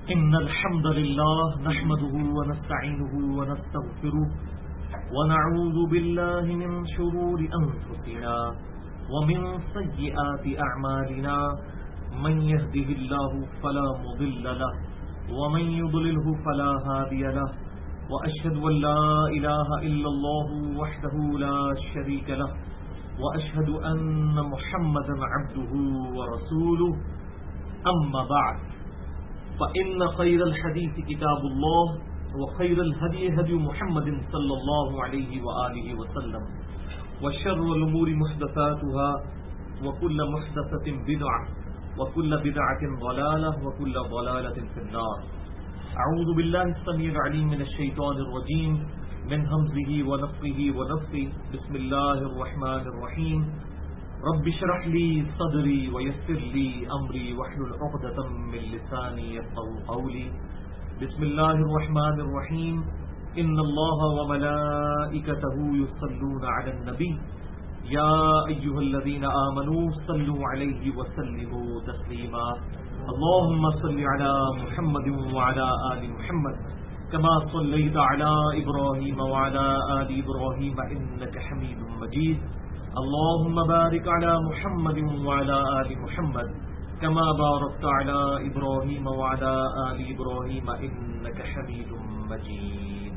إن الحمد لله نحمده ونستعينه ونستغفره ونعوذ بالله من شرور أنفسنا ومن سيئات أعمالنا من يهده الله فلا مضل له ومن يضلله فلا هادي له وأشهد أن لا إله إلا الله وحده لا شريك له وأشهد أن محمدا عبده ورسوله أما بعد فإن خير الحديث كتاب الله وخير الهدي هدي محمد صلى الله عليه وآله وسلم وشر الأمور محدثاتها وكل محدثة بدعة وكل بدعة ضلالة وكل ضلالة في النار. أعوذ بالله السميع العليم من الشيطان الرجيم من همزه ونفخه ونفثه. بسم الله الرحمن الرحيم. رب اشرح لي صدري ويسر لي أمري واحلل عقدة من لساني يفقهوا قولي. بسم الله الرحمن الرحيم. إن الله وملائكته يصلون على النبي يا أيها الذين آمنوا صلوا عليه وسلموا تسليما. اللهم صل على محمد وعلى آل محمد كما صليت على إبراهيم وعلى آل إبراهيم إنك حميد مجيد. اللهم بارك على محمد وعلى آل محمد كما باركت على إبراهيم وعلى آل إبراهيم إنك حميد مجيد.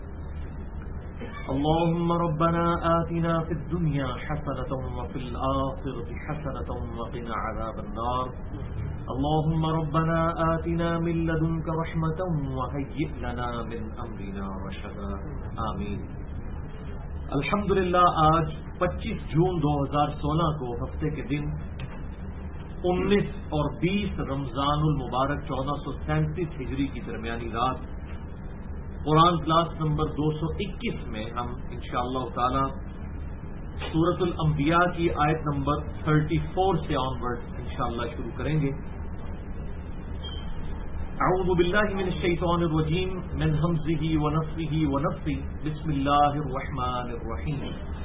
اللهم ربنا آتنا في الدنيا حسنة وفي الآخرة حسنة وقنا عذاب النار. اللهم ربنا آتنا من لدنك رحمة وهيئ لنا من أمرنا رشدا. آمین. الحمدللہ آج 25 جون 2016 کو ہفتے کے دن 19 اور 20 رمضان المبارک 1437 ہجری کی درمیانی رات قرآن کلاس نمبر 221 میں ہم انشاءاللہ تعالی سورۃ الانبیاء کی آیت نمبر 34 سے آنورڈ انشاءاللہ شروع کریں گے. اعوذ باللہ من الشیطان الرجیم من ہمزہ ونفخہ ونفثہ. بسم اللہ الرحمن الرحیم.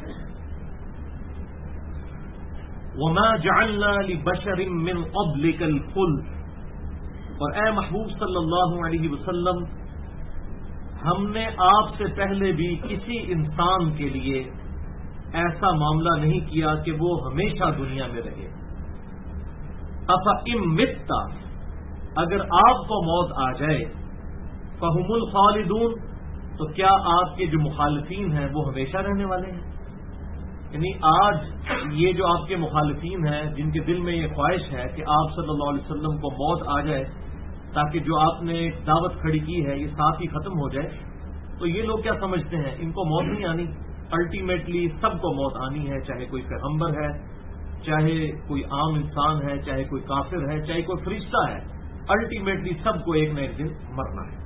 وما جعلنا لبشر من قبلک الخلد. اور اے محبوب صلی اللہ علیہ وسلم، ہم نے آپ سے پہلے بھی کسی انسان کے لیے ایسا معاملہ نہیں کیا کہ وہ ہمیشہ دنیا میں رہے. افإن مت، اگر آپ کو موت آ جائے، فہم الخالدون، تو کیا آپ کے جو مخالفین ہیں وہ ہمیشہ رہنے والے ہیں؟ یعنی آج یہ جو آپ کے مخالفین ہیں جن کے دل میں یہ خواہش ہے کہ آپ صلی اللہ علیہ وسلم کو موت آ جائے تاکہ جو آپ نے دعوت کھڑی کی ہے یہ ساتھ ہی ختم ہو جائے، تو یہ لوگ کیا سمجھتے ہیں؟ ان کو موت نہیں آنی. الٹیمیٹلی سب کو موت آنی ہے، چاہے کوئی پیغمبر ہے، چاہے کوئی عام انسان ہے، چاہے کوئی کافر ہے، چاہے کوئی فرشتہ ہے. الٹیمیٹلی سب کو ایک نہ ایک دن مرنا ہے.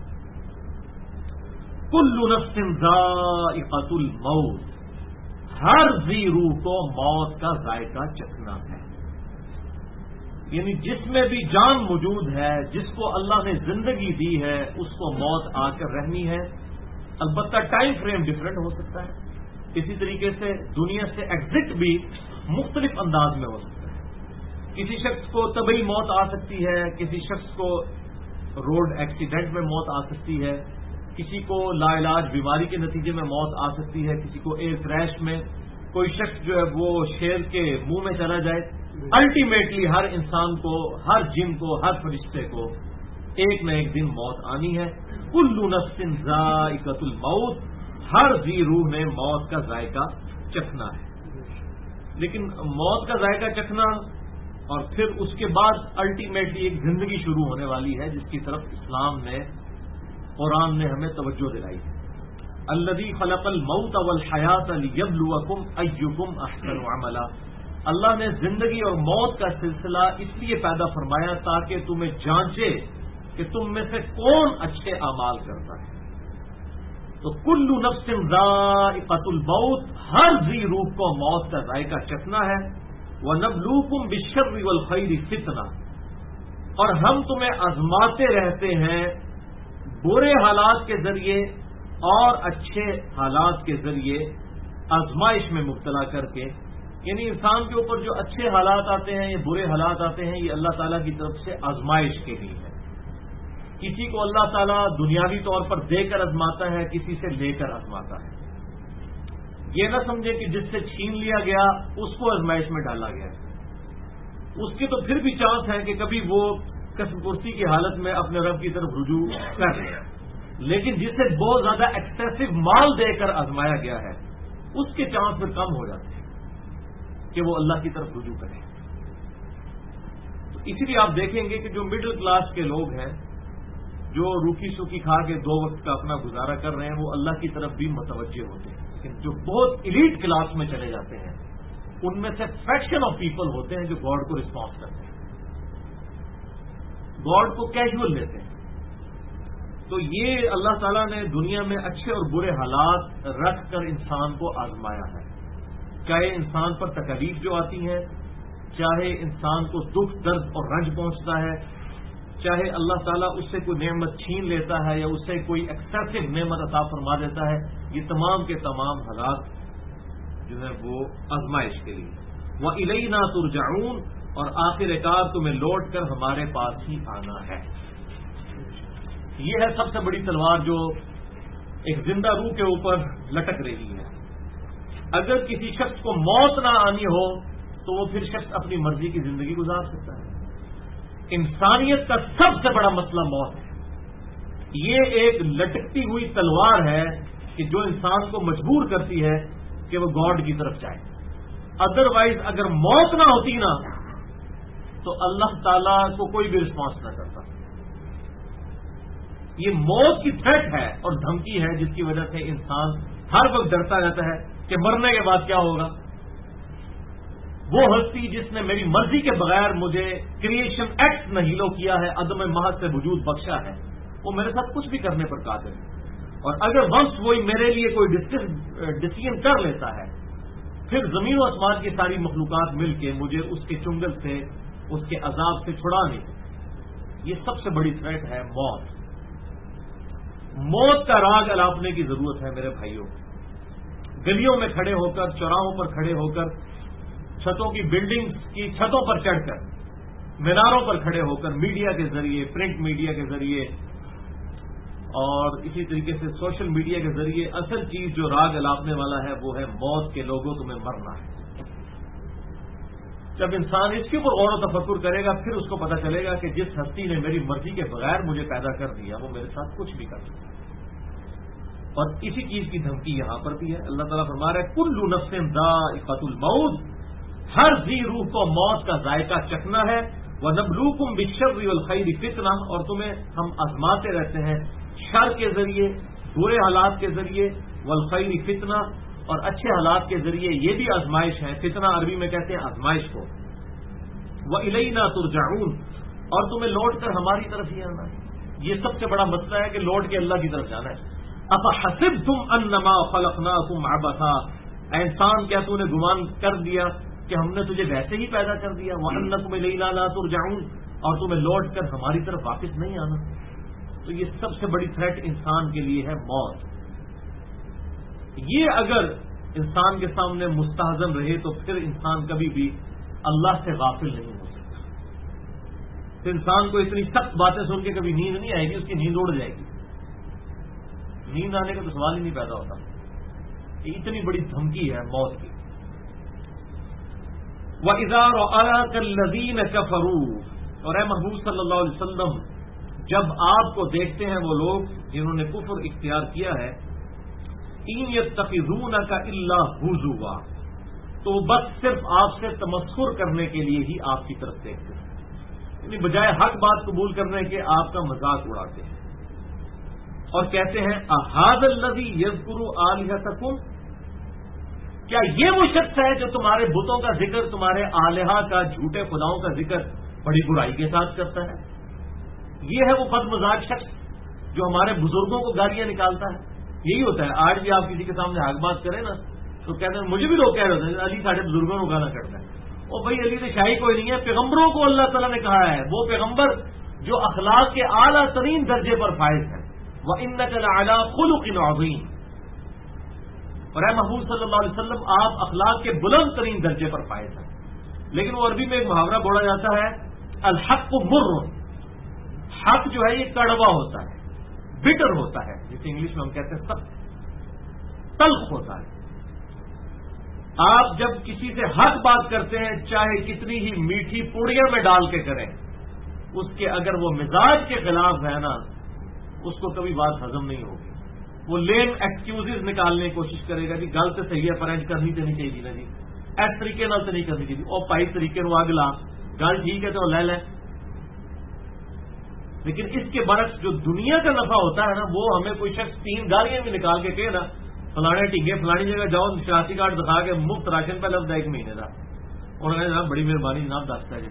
کل نفس ذائقۃ الموت، ہر ذی روح کو موت کا ذائقہ چکھنا ہے. یعنی جس میں بھی جان موجود ہے، جس کو اللہ نے زندگی دی ہے، اس کو موت آ کر رہنی ہے. البتہ ٹائم فریم ڈفرینٹ ہو سکتا ہے. اسی طریقے سے دنیا سے ایگزٹ بھی مختلف انداز میں ہو سکتا ہے. کسی شخص کو طبعی موت آ سکتی ہے، کسی شخص کو روڈ ایکسیڈنٹ میں موت آ سکتی ہے، کسی کو لا علاج بیماری کے نتیجے میں موت آ سکتی ہے، کسی کو ایئر کریش میں، کوئی شخص جو ہے وہ شیر کے منہ میں چلا جائے. الٹیمیٹلی ہر انسان کو، ہر جن کو، ہر فرشتے کو ایک نہ ایک دن موت آنی ہے. کل نفس ذائقۃ الموت، ہر ذی روح نے موت کا ذائقہ چکھنا ہے. لیکن موت کا ذائقہ چکھنا اور پھر اس کے بعد الٹیمیٹلی ایک زندگی شروع ہونے والی ہے جس کی طرف اسلام نے، قرآن نے ہمیں توجہ دلائی ہے. الذی خلق الموت والحیات لیبلوکم ایکم احسن عملا. اللہ نے زندگی اور موت کا سلسلہ اس لیے پیدا فرمایا تاکہ تمہیں جانچے کہ تم میں سے کون اچھے اعمال کرتا ہے. تو کل نفس ذائقۃ الموت، ہر ذی روح کو موت کا ذائقہ چکھنا ہے. وَنَبْلُوكُمْ بِالشَّرِّ وَالْخَيْرِ فِتْنَةً، اور ہم تمہیں آزماتے رہتے ہیں برے حالات کے ذریعے اور اچھے حالات کے ذریعے، آزمائش میں مبتلا کر کے. یعنی انسان کے اوپر جو اچھے حالات آتے ہیں یا برے حالات آتے ہیں، یہ اللہ تعالیٰ کی طرف سے آزمائش کے لیے ہے. کسی کو اللہ تعالیٰ دنیاوی طور پر دے کر آزماتا ہے، کسی سے لے کر آزماتا ہے۔ یہ نہ سمجھے کہ جس سے چھین لیا گیا اس کو آزمائش میں ڈالا گیا، اس کی تو پھر بھی چانس ہے کہ کبھی وہ کسب پرسی کی حالت میں اپنے رب کی طرف رجوع کر لے، لیکن جسے بہت زیادہ ایکسیسو مال دے کر آزمایا گیا ہے اس کے چانس پھر کم ہو جاتے ہیں کہ وہ اللہ کی طرف رجوع کرے۔ تو اسی لیے آپ دیکھیں گے کہ جو مڈل کلاس کے لوگ ہیں، جو روکھی سوکھی کھا کے 2 وقت کا اپنا گزارا کر رہے ہیں، وہ اللہ کی طرف بھی متوجہ ہوتے ہیں، لیکن جو بہت ایلیٹ کلاس میں چلے جاتے ہیں ان میں سے فریکشن آف پیپل ہوتے ہیں جو گاڈ کو رسپانس کرتے ہیں، گاڈ کو کیجول لیتے ہیں۔ تو یہ اللہ تعالیٰ نے دنیا میں اچھے اور برے حالات رکھ کر انسان کو آزمایا ہے، چاہے انسان پر تکالیف جو آتی ہیں، چاہے انسان کو دکھ درد اور رنج پہنچتا ہے، چاہے اللہ تعالیٰ اس سے کوئی نعمت چھین لیتا ہے یا اس سے کوئی ایکسیسو نعمت عطا فرما دیتا ہے، یہ تمام کے تمام حالات جو ہے وہ آزمائش کے لیے۔ وَإِلَيْنَا تُرْجَعُونَ، اور آخر کار تمہیں لوٹ کر ہمارے پاس ہی آنا ہے۔ یہ ہے سب سے بڑی تلوار جو ایک زندہ روح کے اوپر لٹک رہی ہے۔ اگر کسی شخص کو موت نہ آنی ہو تو وہ پھر شخص اپنی مرضی کی زندگی گزار سکتا ہے۔ انسانیت کا سب سے بڑا مسئلہ موت ہے۔ یہ ایک لٹکتی ہوئی تلوار ہے کہ جو انسان کو مجبور کرتی ہے کہ وہ گاڈ کی طرف جائے۔ ادروائز اگر موت نہ ہوتی نا تو اللہ تعالیٰ کو کوئی بھی رسپانس نہ کرتا۔ یہ موت کی تھریٹ ہے اور دھمکی ہے جس کی وجہ سے انسان ہر وقت ڈرتا رہتا ہے کہ مرنے کے بعد کیا ہوگا۔ وہ ہستی جس نے میری مرضی کے بغیر مجھے کریشن ایکٹ نہیلو کیا ہے، عدم محض سے وجود بخشا ہے، وہ میرے ساتھ کچھ بھی کرنے پر قادر ہے۔ اور اگر ونس وہی میرے لیے کوئی ڈسیزن کر لیتا ہے، پھر زمین و آسمان کی ساری مخلوقات مل کے مجھے اس کے چنگل سے، اس کے عذاب سے چھڑا نہیں۔ یہ سب سے بڑی تھریٹ ہے موت۔ موت کا راگ الاپنے کی ضرورت ہے میرے بھائیوں۔ گلیوں میں کھڑے ہو کر، چوراہوں پر کھڑے ہو کر، چھتوں کی بلڈنگ کی چھتوں پر چڑھ کر، میناروں پر کھڑے ہو کر، میڈیا کے ذریعے، پرنٹ میڈیا کے ذریعے اور اسی طریقے سے سوشل میڈیا کے ذریعے اصل چیز جو راگ الاپنے والا ہے وہ ہے موت کے لوگوں تمہیں مرنا ہے۔ جب انسان اس کے اوپر غور و تفکر کرے گا پھر اس کو پتا چلے گا کہ جس ہستی نے میری مرضی کے بغیر مجھے پیدا کر دیا وہ میرے ساتھ کچھ بھی کر سکتا ہے۔ اور اسی چیز کی دھمکی یہاں پر بھی ہے۔ اللہ تعالیٰ فرما رہا ہے کل نفس ذائقۃ الموت، ہر ذی روح کو موت کا ذائقہ چکھنا ہے۔ وَنَبْلُوكُمْ بِالشَّرِّ وَالْخَيْرِ فِتْنَةً، اور تمہیں ہم آزماتے رہتے ہیں شر کے ذریعے، برے حالات کے ذریعے، والخیر فتنہ، اور اچھے حالات کے ذریعے یہ بھی آزمائش ہے۔ فتنہ عربی میں کہتے ہیں آزمائش کو۔ وَإِلَيْنَا تُرْجَعُونَ، اور تمہیں لوٹ کر ہماری طرف ہی آنا ہے۔ یہ سب سے بڑا مسئلہ ہے کہ لوٹ کے اللہ کی طرف جانا ہے۔ أَفَحَسِبْتُمْ أَنَّمَا خَلَقْنَاكُمْ عَبَثًا، اے انسان کیا تو نے گمان کر دیا کہ ہم نے تجھے ویسے ہی پیدا کر دیا؟ وَأَنَّكُمْ إِلَيْنَا لَا تُرْجَعُونَ، اور تمہیں لوٹ کر ہماری طرف واپس نہیں آنا۔ تو یہ سب سے بڑی تھریٹ انسان کے لیے ہے موت۔ یہ اگر انسان کے سامنے مستحضن رہے تو پھر انسان کبھی بھی اللہ سے غافل نہیں ہو سکتا۔ تو انسان کو اتنی سخت باتیں سن کے کبھی نیند نہیں آئے گی، اس کی نیند اڑ جائے گی۔ نیند آنے کا تو سوال ہی نہیں پیدا ہوتا۔ یہ اتنی بڑی دھمکی ہے موت کی۔ وَإِذَا رَآكَ الَّذِينَ كَفَرُوا، اور اے محبوب صلی اللہ علیہ وسلم جب آپ کو دیکھتے ہیں وہ لوگ جنہوں نے کفر اختیار کیا ہے، إِن يَتَّخِذُونَكَ إِلَّا هُزُوًا، تو بس صرف آپ سے تمسخر کرنے کے لیے ہی آپ کی طرف دیکھتے ہیں، یعنی بجائے حق بات قبول کرنے کے آپ کا مذاق اڑاتے ہیں اور کہتے ہیں أَهَذَا الَّذِي يَذْكُرُ آلِهَتَكُمْ، کیا یہ وہ شخص ہے جو تمہارے بتوں کا ذکر، تمہارے آلہہ کا، جھوٹے خداؤں کا ذکر بڑی برائی کے ساتھ کرتا ہے؟ یہ ہے وہ بد مزاج شخص جو ہمارے بزرگوں کو گالیاں نکالتا ہے۔ یہی ہوتا ہے، آج بھی آپ کسی کے سامنے حق بات کریں نا تو کہتے ہیں، مجھے بھی لوگ کہہ رہے ہیں علی ساڑھے بزرگوں کو گانا کرتا ہے۔ اور بھائی علی تو شاہی کوئی نہیں ہے، پیغمبروں کو اللہ تعالیٰ نے کہا ہے، وہ پیغمبر جو اخلاق کے اعلیٰ ترین درجے پر فائز ہیں۔ وَإِنَّكَ لَعَلَىٰ خُلُقٍ عَظِيمٍ، اور اے محبوب صلی اللہ علیہ وسلم آپ اخلاق کے بلند ترین درجے پر فائز ہیں۔ لیکن وہ عربی میں ایک محاورہ بولا جاتا ہے، الحق مر، حق جو ہے یہ کڑوا ہوتا ہے، بٹر ہوتا ہے، جسے انگلش میں ہم کہتے ہیں سخت، تلخ ہوتا ہے۔ آپ جب کسی سے حق بات کرتے ہیں، چاہے کتنی ہی میٹھی پوڑیاں میں ڈال کے کریں، اس کے اگر وہ مزاج کے خلاف ہے نا، اس کو کبھی بات ہضم نہیں ہوگی۔ وہ لیم ایکسکیوزز نکالنے کی کوشش کرے گا جی گل تو صحیح ہے پر اینج کرنی تو نہیں چاہیے نا جی، اس طریقے نال تو نہیں کرنی چاہیے، وہ پائی طریقے نو اگ لا، گل ٹھیک ہے تو لے لیں۔ لیکن اس کے برعکس جو دنیا کا نفع ہوتا ہے نا، وہ ہمیں کوئی شخص 3 گالیاں بھی نکال کے کہے نا، فلانے ٹھیک ہے فلانی جگہ جاؤ شناختی کارڈ دکھا کے مفت راشن پہ لفظ ہے 1 مہینے کا، انہوں نے جناب بڑی مہربانی جناب دستا ہے جی۔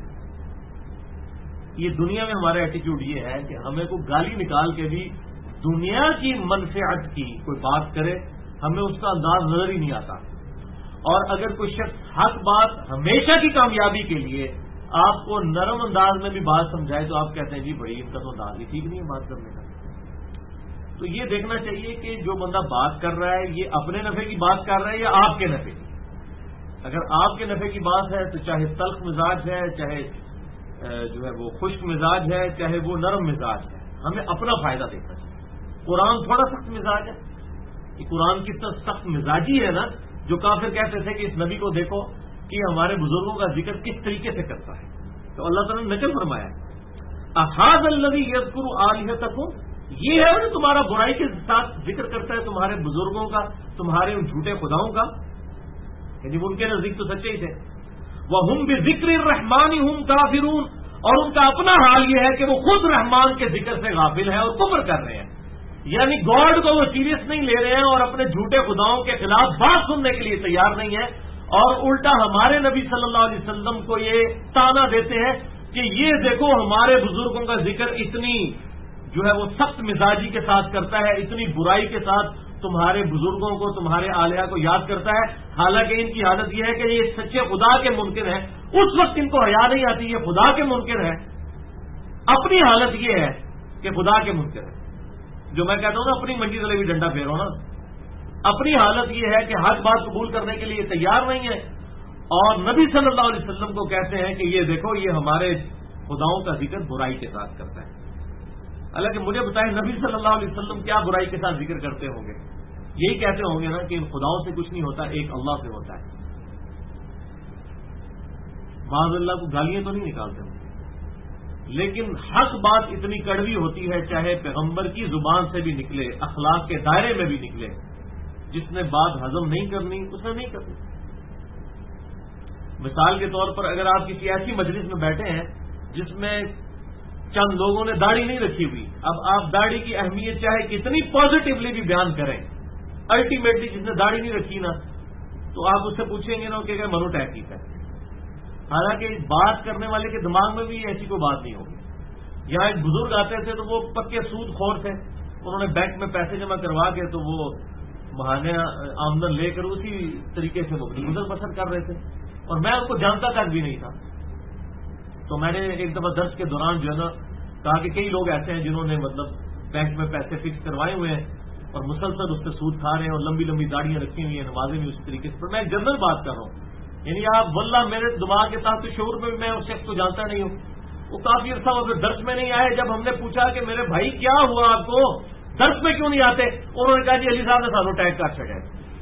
یہ دنیا میں ہمارا ایٹیچیوڈ یہ ہے کہ ہمیں کوئی گالی نکال کے بھی دنیا کی منفعت کی کوئی بات کرے، ہمیں اس کا انداز نظر ہی نہیں آتا۔ اور اگر کوئی شخص حق بات ہمیشہ کی کامیابی کے لیے آپ کو نرم انداز میں بھی بات سمجھائے تو آپ کہتے ہیں جی بڑی ان کا تو انداز ہی ٹھیک نہیں ہے بات کرنے کا۔ تو یہ دیکھنا چاہیے کہ جو بندہ بات کر رہا ہے یہ اپنے نفع کی بات کر رہا ہے یا آپ کے نفع کی۔ اگر آپ کے نفع کی بات ہے تو چاہے تلخ مزاج ہے، چاہے جو ہے وہ خشک مزاج ہے، چاہے وہ نرم مزاج ہے، ہمیں اپنا فائدہ دیکھنا چاہیے۔ قرآن تھوڑا سخت مزاج ہے، یہ قرآن کی طرح سخت مزاجی ہے نا، جو کافر کہتے تھے کہ اس نبی کو دیکھو کہ ہمارے بزرگوں کا ذکر کس طریقے سے کرتا ہے، تو اللہ تعالیٰ نے نقل فرمایا احاظ الذی یذکر آلہتکم، یہ ہے جو تمہارا برائی کے ساتھ ذکر کرتا ہے تمہارے بزرگوں کا، تمہارے ان جھوٹے خداؤں کا، یعنی ان کے نزدیک تو سچے ہی تھے۔ وَهُمْ بِذِكْرِ الرَّحْمَنِ هُمْ كَافِرُونَ، اور ان کا اپنا حال یہ ہے کہ وہ خود رحمان کے ذکر سے غافل ہے اور کفر کر رہے ہیں، یعنی گاڈ کو وہ سیریس نہیں لے رہے ہیں اور اپنے جھوٹے خداؤں کے خلاف بات سننے کے لیے تیار نہیں ہے، اور الٹا ہمارے نبی صلی اللہ علیہ وسلم کو یہ تانا دیتے ہیں کہ یہ دیکھو ہمارے بزرگوں کا ذکر اتنی جو ہے وہ سخت مزاجی کے ساتھ کرتا ہے، اتنی برائی کے ساتھ تمہارے بزرگوں کو، تمہارے آلیہ کو یاد کرتا ہے، حالانکہ ان کی حالت یہ ہے کہ یہ سچے خدا کے منکر ہیں، اس وقت ان کو حیا نہیں آتی، یہ خدا کے منکر ہے، اپنی حالت یہ ہے کہ خدا کے منکر ہے۔ جو میں کہتا ہوں نا اپنی منڈی تلے بھی ڈنڈا پھیرو نا، اپنی حالت یہ ہے کہ حق بات قبول کرنے کے لیے تیار نہیں ہے، اور نبی صلی اللہ علیہ وسلم کو کہتے ہیں کہ یہ دیکھو یہ ہمارے خداؤں کا ذکر برائی کے ساتھ کرتا ہے۔ حالانکہ مجھے بتائیں نبی صلی اللہ علیہ وسلم کیا برائی کے ساتھ ذکر کرتے ہوں گے؟ یہی کہتے ہوں گے نا کہ ان خداؤں سے کچھ نہیں ہوتا، ایک اللہ سے ہوتا ہے۔ معاذ اللہ کو گالیاں تو نہیں نکالتے ہوں، لیکن حق بات اتنی کڑوی ہوتی ہے، چاہے پیغمبر کی زبان سے بھی نکلے، اخلاق کے دائرے میں بھی نکلے، جس نے بات ہضم نہیں کرنی اس نے نہیں کرنی۔ مثال کے طور پر اگر آپ کسی ایسی مجلس میں بیٹھے ہیں جس میں چند لوگوں نے داڑھی نہیں رکھی ہوئی، اب آپ داڑھی کی اہمیت چاہے کتنی پازیٹیولی بھی بیان کریں، الٹیمیٹلی جس نے داڑھی نہیں رکھی نا تو آپ اس سے پوچھیں گے نا کہ منو ٹیک ہے، حالانکہ بات کرنے والے کے دماغ میں بھی ایسی کوئی بات نہیں ہوگی۔ یہاں ایک بزرگ آتے تھے تو وہ پکے سود خور تھے، انہوں نے بینک میں پیسے جمع کروا کے تو وہ ماہانہ آمدن لے کر اسی طریقے سے وہ گزر بسر کر رہے تھے، اور میں ان کو جانتا تک بھی نہیں تھا۔ تو میں نے ایک دفعہ درس کے دوران جو ہے نا کہا کہ کئی لوگ ایسے ہیں جنہوں نے مطلب بینک میں پیسے فکس کروائے ہوئے ہیں اور مسلسل اس پہ سود کھا رہے ہیں اور لمبی لمبی داڑیاں رکھی ہوئی ہیں، نمازیں بھی اسی طریقے سے، پر میں ایک جنرل بات کر رہا ہوں، یعنی آپ واللہ میرے دماغ کے تحت شعور میں میں اس شخص کو جانتا نہیں ہوں۔ وہ کافی عرصہ ہو گیا درس میں نہیں آئے، جب ہم نے پوچھا کہ میرے بھائی کیا ہوا آپ کو، درس میں کیوں نہیں آتے، انہوں نے کہا جی علی صاحب نے سانو ٹیگ کر چڑھا۔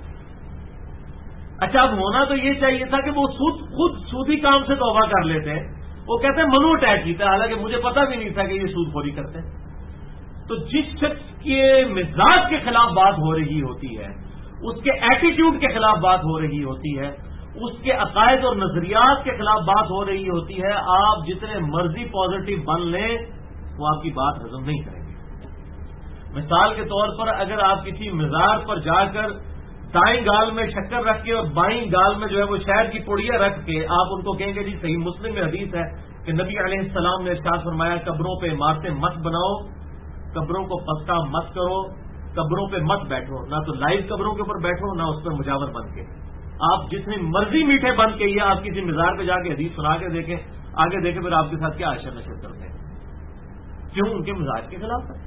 اچھا اب ہونا تو یہ چاہیے تھا کہ وہ خود سودی کام سے توبہ کر لیتے ہیں، وہ کہتے ہیں منو ٹیگ کیتا، حالانکہ مجھے پتا بھی نہیں تھا کہ یہ سود خوری کرتے ہیں۔ تو جس شخص کے مزاج کے خلاف بات ہو رہی ہوتی ہے، اس کے ایٹیٹیوڈ کے خلاف بات ہو رہی ہوتی ہے، اس کے عقائد اور نظریات کے خلاف بات ہو رہی ہوتی ہے، آپ جتنے مرضی پازیٹو بن لیں وہ آپ کی بات ہضم نہیں کریں گے۔ مثال کے طور پر اگر آپ کسی مزار پر جا کر دائیں گال میں شکر رکھ کے اور بائیں گال میں جو ہے وہ شہد کی پڑیاں رکھ کے آپ ان کو کہیں گے جی صحیح مسلم میں حدیث ہے کہ نبی علیہ السلام نے ارشاد فرمایا قبروں پہ عمارتیں مت بناؤ، قبروں کو پستا مت کرو، قبروں پہ مت بیٹھو، نہ تو لائیو قبروں کے اوپر بیٹھو نہ اس پہ مجاور بن کے، آپ جتنے مرضی میٹھے بن کے یا آپ کسی مزار پہ جا کے حدیث سنا کے دیکھیں، آگے دیکھیں پھر آپ کے ساتھ کیا اشر نشر کرتے ہیں، کیوں ان کے مزاج کے خلاف ہے۔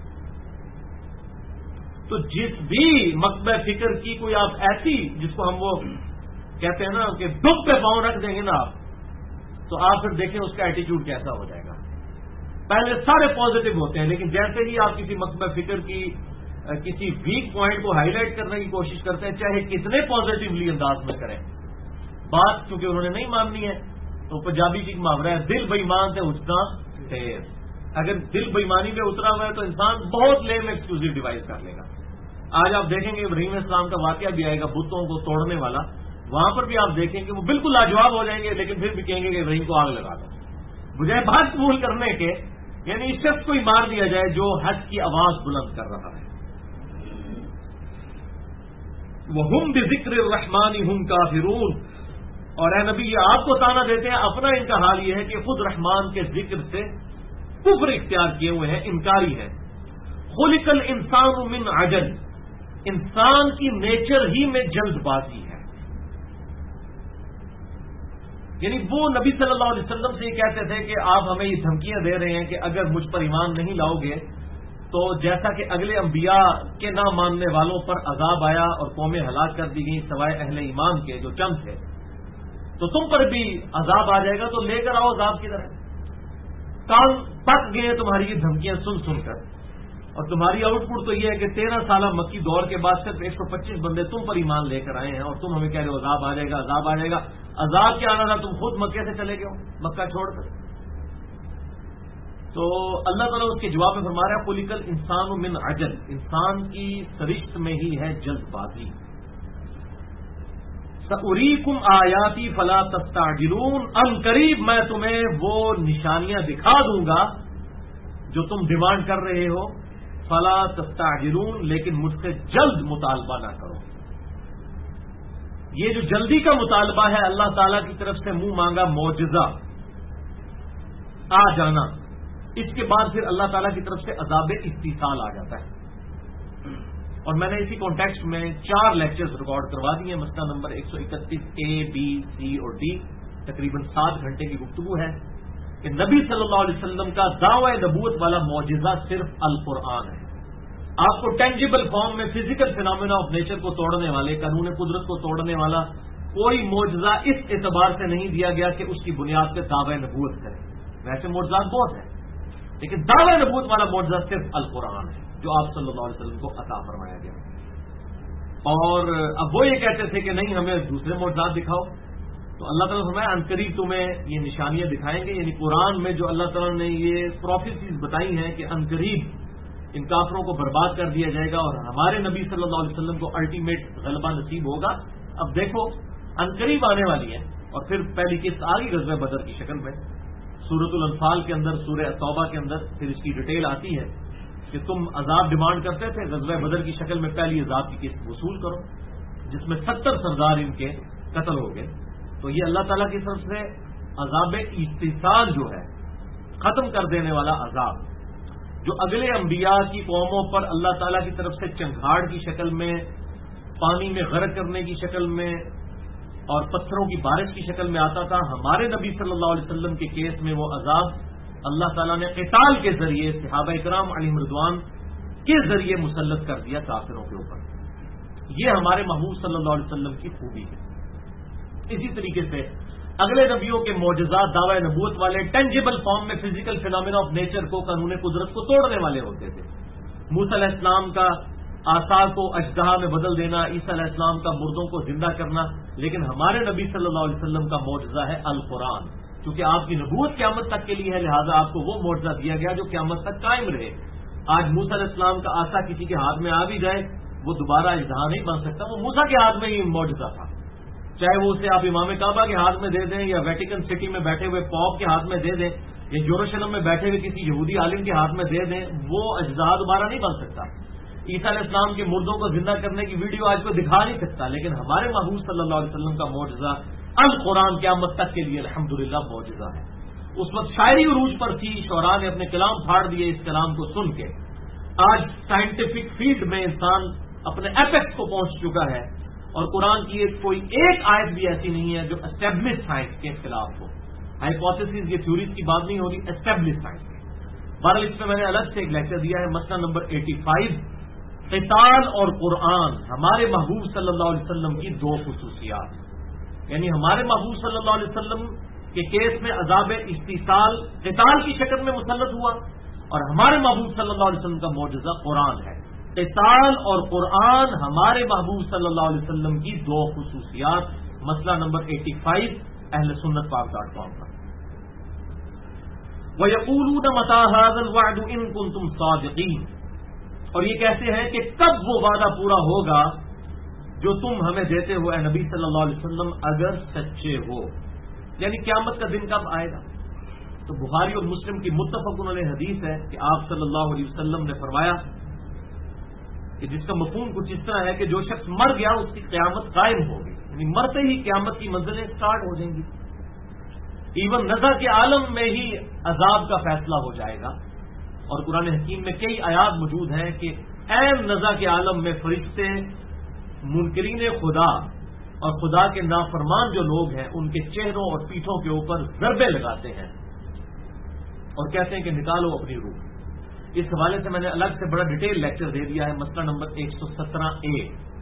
تو جس بھی مکتبہ فکر کی کوئی آپ ایسی جس کو ہم وہ کہتے ہیں نا کہ دکھ پہ پاؤں رکھ دیں گے نا آپ، تو آپ پھر دیکھیں اس کا ایٹیچیوڈ کیسا ہو جائے گا۔ پہلے سارے پازیٹو ہوتے ہیں، لیکن جیسے ہی آپ کسی مکتبہ فکر کی کسی ویک پوائنٹ کو ہائی لائٹ کرنے کی کوشش کرتے ہیں، چاہے کتنے پازیٹیولی انداز میں کریں، بات کیونکہ انہوں نے نہیں ماننی ہے، تو پنجابی کی محاورہ ہے دل بے ایمان سے اٹھنا ٹھیر۔ اگر دل بے ایمانی میں اترا ہوا ہے تو انسان بہت لیم ایکسکلوزو ڈیوائس کر لے گا۔ آج آپ دیکھیں گے ابراہیم اسلام کا واقعہ بھی آئے گا بتوں کو توڑنے والا، وہاں پر بھی آپ دیکھیں گے وہ بالکل لاجواب ہو جائیں گے، لیکن پھر بھی کہیں گے کہ ابراہیم کو آگ لگا دو، بجائے بات قبول کرنے کے، یعنی اس شخص کو ہی مار دیا جائے جو حج کی آواز بلند کر رہا ہے۔ وَهُمْ بِذِكْرِ الرَّحْمَنِ هُمْ كَافِرُونَ، اور اے نبی یہ آپ کو تانا دیتے ہیں، اپنا ان کا حال یہ ہے کہ خود رحمان کے ذکر سے کفر اختیار کیے ہوئے ہیں، انکاری ہے۔ خلق الانسان من عجل، انسان کی نیچر ہی میں جلد بازی ہے، یعنی وہ نبی صلی اللہ علیہ وسلم سے یہ کہتے تھے کہ آپ ہمیں یہ دھمکیاں دے رہے ہیں کہ اگر مجھ پر ایمان نہیں لاؤ گے تو جیسا کہ اگلے انبیاء کے نہ ماننے والوں پر عذاب آیا اور قومیں ہلاک کر دی گئیں سوائے اہل ایمان کے جو چند تھے، تو تم پر بھی عذاب آ جائے گا، تو لے کر آؤ عذاب کی طرح۔ کان پک گئے تمہاری یہ دھمکیاں سن سن کر، اور تمہاری آؤٹ پٹ تو یہ ہے کہ 13 سالہ مکی دور کے بعد صرف 125 بندے تم پر ایمان لے کر آئے ہیں، اور تم ہمیں کہہ رہے ہو عذاب آ جائے گا، عذاب آ جائے گا۔ عذاب کیا آنا تھا، تم خود مکے سے چلے گئے ہو، مکہ چھوڑ کر۔ تو اللہ تعالیٰ اس کے جواب میں فرما رہا ہے خلق الانسان من عجل، انسان کی سرشت میں ہی ہے جلد بازی۔ سأریکم آیاتی فلا تستعجلون، ان قریب میں تمہیں وہ نشانیاں دکھا دوں گا جو تم ڈیمانڈ کر رہے ہو، فلا تستعجلون، لیکن مجھ سے جلد مطالبہ نہ کرو۔ یہ جو جلدی کا مطالبہ ہے اللہ تعالیٰ کی طرف سے منہ مانگا معجزہ آ جانا، اس کے بعد پھر اللہ تعالیٰ کی طرف سے عذاب استیصال آ جاتا ہے۔ اور میں نے اسی کانٹیکسٹ میں 4 لیکچرز ریکارڈ کروا دیے ہیں، مسئلہ نمبر 131 A, B, C اور D، تقریباً 7 گھنٹے کی گفتگو ہے کہ نبی صلی اللہ علیہ وسلم کا دعوی نبوت والا معجزہ صرف القرآن ہے۔ آپ کو ٹینجیبل فارم میں فزیکل فینامنا آف نیچر کو توڑنے والے، قانون قدرت کو توڑنے والا کوئی معجزہ اس اعتبار سے نہیں دیا گیا کہ اس کی بنیاد پہ دعوی نبوت کرے، ویسے معجزات بہت ہیں، لیکن دعوی نبوت والا معجزہ صرف القرآن ہے جو آپ صلی اللہ علیہ وسلم کو عطا فرمایا گیا۔ اور اب وہ یہ کہتے تھے کہ نہیں ہمیں دوسرے معجزات دکھاؤ، تو اللہ تعالیٰ نے فرمایا عنقریب تمہیں یہ نشانیاں دکھائیں گے، یعنی قرآن میں جو اللہ تعالیٰ نے یہ پروفیسیز بتائی ہیں کہ عنقریب ان کافروں کو برباد کر دیا جائے گا اور ہمارے نبی صلی اللہ علیہ وسلم کو الٹیمیٹ غلبہ نصیب ہوگا۔ اب دیکھو عنقریب آنے والی ہے، اور پھر پہلی قسط آ گئی غزوہ بدر کی شکل میں، سورۃ الانفال کے اندر، سورہ توبہ کے اندر پھر اس کی ڈیٹیل آتی ہے کہ تم عذاب ڈیمانڈ کرتے تھے، غزوہ بدر کی شکل میں پہلی عذاب کی قسط وصول کرو، جس میں 70 سردار ان کے قتل ہو گئے۔ تو یہ اللہ تعالیٰ کی طرف سے عذاب استیصال جو ہے، ختم کر دینے والا عذاب، جو اگلے انبیاء کی قوموں پر اللہ تعالیٰ کی طرف سے چنگھاڑ کی شکل میں، پانی میں غرق کرنے کی شکل میں اور پتھروں کی بارش کی شکل میں آتا تھا، ہمارے نبی صلی اللہ علیہ وسلم کے کیس میں وہ عذاب اللہ تعالیٰ نے قتال کے ذریعے صحابہ کرام علیہم رضوان کے ذریعے مسلط کر دیا کافروں کے اوپر۔ یہ ہمارے محبوب صلی اللہ علیہ وسلم کی خوبی ہے۔ اسی طریقے سے اگلے نبیوں کے معجزات دعوی نبوت والے ٹینجیبل فارم میں فزیکل فینامنا آف نیچر کو، قانون قدرت کو توڑنے والے ہوتے تھے۔ موسیٰ علیہ السلام کا آسا کو اژدہا میں بدل دینا، عیسیٰ علیہ السلام کا مردوں کو زندہ کرنا، لیکن ہمارے نبی صلی اللہ علیہ وسلم کا معجزہ ہے القرآن، کیونکہ آپ کی نبوت قیامت تک کے لیے ہے، لہذا آپ کو وہ معجزہ دیا گیا جو قیامت تک قائم رہے۔ آج موسیٰ علیہ السلام کا آسا کسی کے ہاتھ میں آ بھی جائے، وہ دوبارہ اژدہا نہیں بن سکتا، وہ موسیٰ کے ہاتھ میں ہی معجزہ تھا، چاہے وہ اسے آپ امام کعبہ کے ہاتھ میں دے دیں یا ویٹیکن سٹی میں بیٹھے ہوئے پوپ کے ہاتھ میں دے دیں یا یروشلم میں بیٹھے ہوئے کسی یہودی عالم کے ہاتھ میں دے دیں، وہ اجزاء دوبارہ نہیں بن سکتا۔ عیسیٰ علیہ السلام کے مردوں کو زندہ کرنے کی ویڈیو آج کو دکھا نہیں سکتا، لیکن ہمارے محبوب صلی اللہ علیہ وسلم کا معجزہ القرآن قیامت تک کے لیے الحمدللہ معجزہ ہے۔ اس وقت شاعری عروج پر تھی، شعراء نے اپنے کلام پھاڑ دیے اس کلام کو سن کے۔ آج سائنٹیفک فیلڈ میں انسان اپنے ایپیکس کو پہنچ چکا ہے، اور قرآن کی کوئی ایک آیت بھی ایسی نہیں ہے جو اسٹیبلش سائنس کے خلاف ہو۔ ہائپوتھیسز یہ تھیوریز کی بات نہیں ہوگی، اسٹیبلش سائنس کی۔ بہرحال اس میں نے الگ سے ایک لیکچر دیا ہے، مسئلہ نمبر 85، قتال اور قرآن، ہمارے محبوب صلی اللہ علیہ وسلم کی 2 خصوصیات، یعنی ہمارے محبوب صلی اللہ علیہ وسلم کہ کیس میں عذاب استیصال قتال کی شکل میں مسلط ہوا، اور ہمارے محبوب صلی اللہ علیہ وسلم کا معجزہ قرآن ہے۔ قتال اور قرآن ہمارے محبوب صلی اللہ علیہ وسلم کی دو خصوصیات۔ مسئلہ نمبر 85 اہل سنت پاک.com پر۔ وَيَقُولُونَ مَتَىٰ هَٰذَا الْوَعْدُ إِن كُنتُمْ صَادِقِينَ، اور یہ کہتے ہیں کہ کب وہ وعدہ پورا ہوگا جو تم ہمیں دیتے ہو اے نبی صلی اللہ علیہ وسلم اگر سچے ہو، یعنی قیامت کا دن کب آئے گا؟ تو بخاری اور مسلم کی متفق علیہ حدیث ہے کہ آپ صلی اللہ علیہ وسلم نے فرمایا کہ جس کا مفہوم کچھ اس طرح ہے کہ جو شخص مر گیا اس کی قیامت قائم ہوگی، یعنی مرتے ہی قیامت کی منزلیں سٹارٹ ہو جائیں گی۔ ایون نزا کے عالم میں ہی عذاب کا فیصلہ ہو جائے گا، اور قرآن حکیم میں کئی آیات موجود ہیں کہ عین نزا کے عالم میں فرشتے منکرین خدا اور خدا کے نافرمان جو لوگ ہیں ان کے چہروں اور پیٹھوں کے اوپر ضربے لگاتے ہیں اور کہتے ہیں کہ نکالو اپنی روح۔ اس حوالے سے میں نے الگ سے بڑا ڈیٹیل لیکچر دے دیا ہے، مسئلہ نمبر 117A،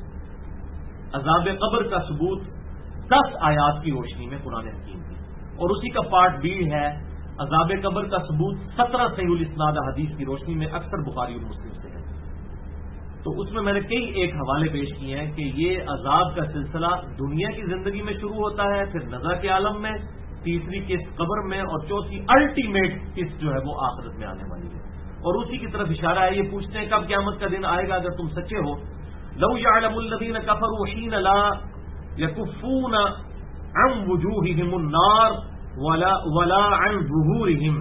عذاب قبر کا ثبوت 10 آیات کی روشنی میں قرآن حکیم کی، اور اسی کا پارٹ B ہے عذاب قبر کا ثبوت 17 صحیح الاسناد حدیث کی روشنی میں، اکثر بخاری اور مسلم سے ہے۔ تو اس میں میں نے کئی ایک حوالے پیش کیے ہیں کہ یہ عذاب کا سلسلہ دنیا کی زندگی میں شروع ہوتا ہے، پھر نزا کے عالم میں، تیسری قسط قبر میں، اور چوتھی الٹیمیٹ قسط جو ہے وہ آخرت میں آنے والی ہے۔ اور اسی کی طرف اشارہ ہے، یہ پوچھتے ہیں کب قیامت کا دن آئے گا اگر تم سچے ہو۔ لو يعلم الذين كفروا حين لا يكفون عن وجوههم النار ولا عن ظهورهم،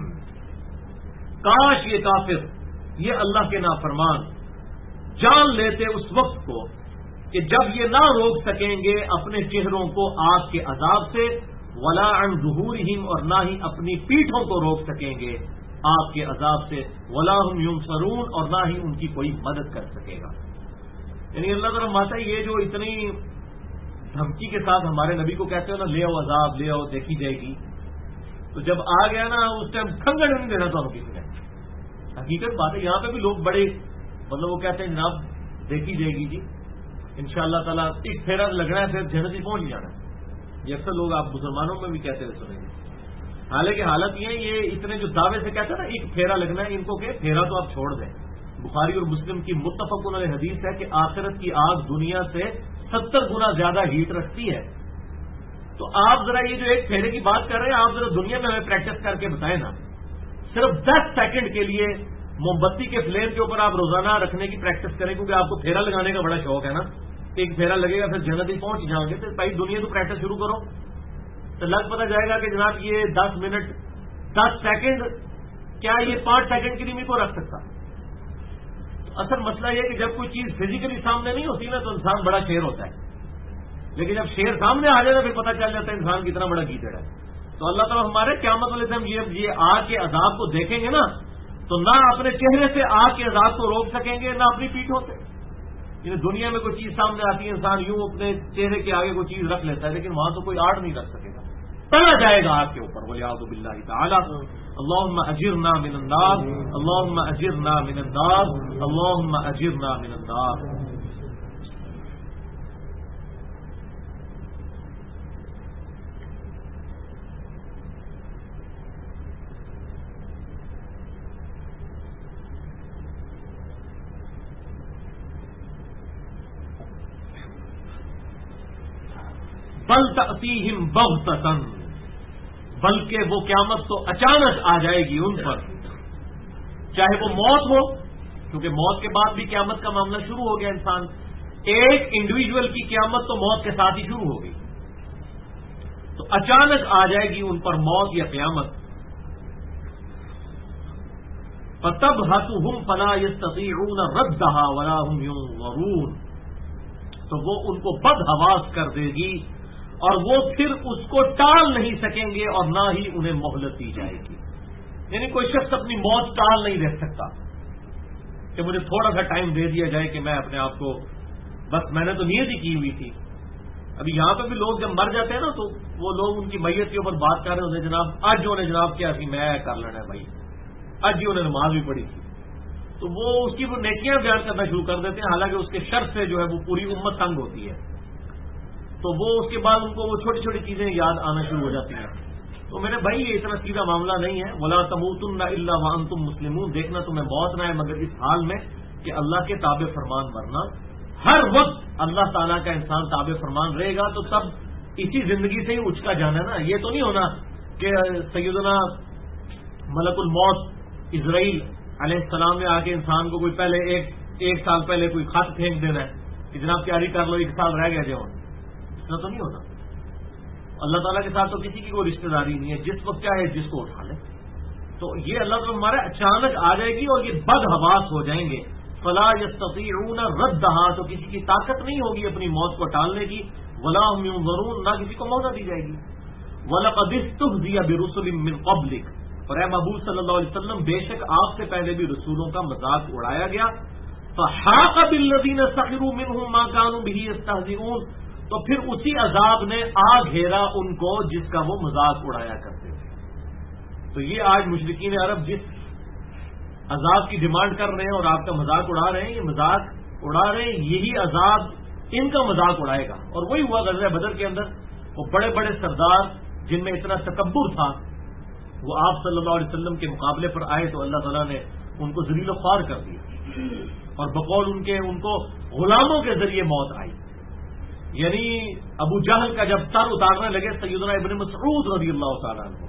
کاش یہ کافر، یہ اللہ کے نافرمان جان لیتے اس وقت کو کہ جب یہ نہ روک سکیں گے اپنے چہروں کو آگ کے عذاب سے، ولا عن ظہورہم، اور نہ ہی اپنی پیٹھوں کو روک سکیں گے آگ کے عذاب سے، ولا هم ينصرون، اور نہ ہی ان کی کوئی مدد کر سکے گا۔ یعنی اللہ تعالیٰ ماتا یہ جو اتنی دھمکی کے ساتھ ہمارے نبی کو کہتے ہو نا، لے آؤ عذاب، لے آؤ دیکھی جائے گی، تو جب آ گیا نا اس ٹائم کھنگڑ نہیں دینا تو کسی نے۔ حقیقت بات ہے، یہاں پہ بھی لوگ بڑے مطلب وہ کہتے ہیں جناب دیکھی جائے گی جی، انشاءاللہ تعالیٰ ایک پھیرا لگنا ہے پھر جنت ہی پہنچ جانا ہے۔ یہ اکثر لوگ آپ مسلمانوں میں بھی کہتے ہوئے سنیں گے۔ حالانکہ حالت یہ اتنے جو دعوے سے کہتے ہیں نا ایک پھیرا لگنا ہے، ان کو کہ پھیرا تو آپ چھوڑ دیں۔ بخاری اور مسلم کی متفق علیہ حدیث ہے کہ آخرت کی آگ دنیا سے 70 گنا زیادہ ہیٹ رکھتی ہے۔ تو آپ ذرا یہ جو ایک پھیرے کی بات کر رہے ہیں، آپ ذرا دنیا میں ہمیں پریکٹس کر کے بتائیں نا، صرف 10 سیکنڈ کے لیے موم بتی کے فلیم کے اوپر آپ روزانہ رکھنے کی پریکٹس کریں، کیونکہ آپ کو پھیرا لگانے کا بڑا شوق ہے نا، ایک پھیرا لگے گا پھر جنت ہی پہنچ جاؤ گے، تو بھائی دنیا تو پریکٹس شروع کرو، تو لگ پتہ جائے گا کہ جناب یہ 10 منٹ 10 سیکنڈ کیا یہ 5 سیکنڈ کے لیے کو رکھ سکتا۔ اصل مسئلہ یہ کہ جب کوئی چیز فزیکلی سامنے نہیں ہوتی نا تو انسان بڑا شیر ہوتا ہے، لیکن جب شیر سامنے آ جائے نا پھر پتہ چل جاتا ہے انسان کتنا بڑا گیدڑ ہے۔ تو اللہ تعالیٰ ہمارے قیامت والے دن یہ آگ کے عذاب کو دیکھیں گے نا تو نہ اپنے چہرے سے آگ کے عذاب کو روک سکیں گے نہ اپنی پیٹھوں سے۔ یعنی دنیا میں کوئی چیز سامنے آتی ہے انسان یوں اپنے چہرے کے آگے کوئی چیز رکھ لیتا ہے، لیکن وہاں تو کوئی آڑ نہیں رکھ سکے گا، تلا جائے گا آگ کے اوپر۔ والعیاذ باللہ تعالی۔ اللهم اجرنا من النار، اللهم اجرنا من النار، اللهم اجرنا من النار۔ بل تأتیہم بغتۃ، بلکہ وہ قیامت تو اچانک آ جائے گی ان پر، چاہے وہ موت ہو، کیونکہ موت کے بعد بھی قیامت کا معاملہ شروع ہو گیا۔ انسان ایک انڈیویجول کی قیامت تو موت کے ساتھ ہی شروع ہو گئی، تو اچانک آ جائے گی ان پر موت یا قیامت۔ فَتَبْهَتُهُمْ فَلَا يَسْتَطِيعُونَ رَدَّهَا وَلَا هُمْ يُنظَرُونَ، تو وہ ان کو بدحواس کر دے گی اور وہ پھر اس کو ٹال نہیں سکیں گے اور نہ ہی انہیں مہلت دی جائے گی۔ یعنی کوئی شخص اپنی موت ٹال نہیں رہ سکتا کہ مجھے تھوڑا سا ٹائم دے دیا جائے کہ میں اپنے آپ کو، بس میں نے تو نیت ہی کی ہوئی تھی۔ ابھی یہاں پہ بھی لوگ جب مر جاتے ہیں نا تو وہ لوگ ان کی میت کے اوپر بات کر رہے ہوتے ہیں، جناب آج جو انہیں جناب کیا تھی میں کر لینا ہے بھائی، آج ہی انہیں نماز بھی پڑھی تھی، تو وہ اس کی وہ نیکیاں بیان کرنا شروع کر دیتے ہیں، حالانکہ اس کے شر سے جو ہے وہ پوری امت تنگ ہوتی ہے۔ تو وہ اس کے بعد ان کو وہ چھوٹی چھوٹی چیزیں یاد آنا شروع ہو جاتی ہیں، تو تو میرے بھائی یہ اتنا سیدھا معاملہ نہیں ہے. ولا تموتن الا وانتم مسلمون. دیکھنا تمہیں موت نہ ہے مگر اس حال میں کہ اللہ کے تابع فرمان ورنہ ہر وقت اللہ تعالیٰ کا انسان تابع فرمان رہے گا تو تب اسی زندگی سے ہی اچکا جانا نا. یہ تو نہیں ہونا کہ سیدنا ملک الموت اسرائیل علیہ السلام نے آ کے انسان کو کوئی پہلے ایک سال پہلے کوئی خط پھینک دینا ہے کہ جناب تیاری کر لو 1 سال رہ گیا جو. اتنا تو نہیں ہونا. اللہ تعالیٰ کے ساتھ تو کسی کی کوئی رشتہ داری نہیں ہے. جس وقت کیا ہے جس کو اٹھا لے. تو یہ اللہ تعالیٰ ہمارے اچانک آ جائے گی اور یہ بد حواس ہو جائیں گے. فلا یستطیعون ردھا. تو کسی کی طاقت نہیں ہوگی اپنی موت کو ٹالنے کی. ولا هم ينظرون. نہ کسی کو موقع دی جائے گی. وَلَقَدِ اسْتُهْزِئَ بِرُسُلٍ مِّن قَبْلِكَ. اور اے محبوب صلی اللہ علیہ وسلم بے شک آپ سے پہلے بھی رسولوں کا مذاق اڑایا گیا. فَحَاقَ بِالَّذِينَ سَخِرُوا مِنْهُم مَّا كَانُوا بِهِ يَسْتَهْزِئُونَ. تو پھر اسی عذاب نے آ گھیرا ان کو جس کا وہ مذاق اڑایا کرتے تھے. تو یہ آج مشرکین عرب جس عذاب کی ڈیمانڈ کر رہے ہیں اور آپ کا مذاق اڑا رہے ہیں, یہ مذاق اڑا رہے ہیں, یہی عذاب ان کا مذاق اڑائے گا. اور وہی ہوا غزوہ بدر کے اندر. وہ بڑے بڑے سردار جن میں اتنا تکبر تھا وہ آپ صلی اللہ علیہ وسلم کے مقابلے پر آئے تو اللہ تعالیٰ نے ان کو ذلیل و خوار کر دیا اور بقول ان کو غلاموں کے ذریعے موت آئی. یعنی ابو جہل کا جب سر اتارنے لگے سیدنا ابن مسعود رضی اللہ تعالیٰ عنہ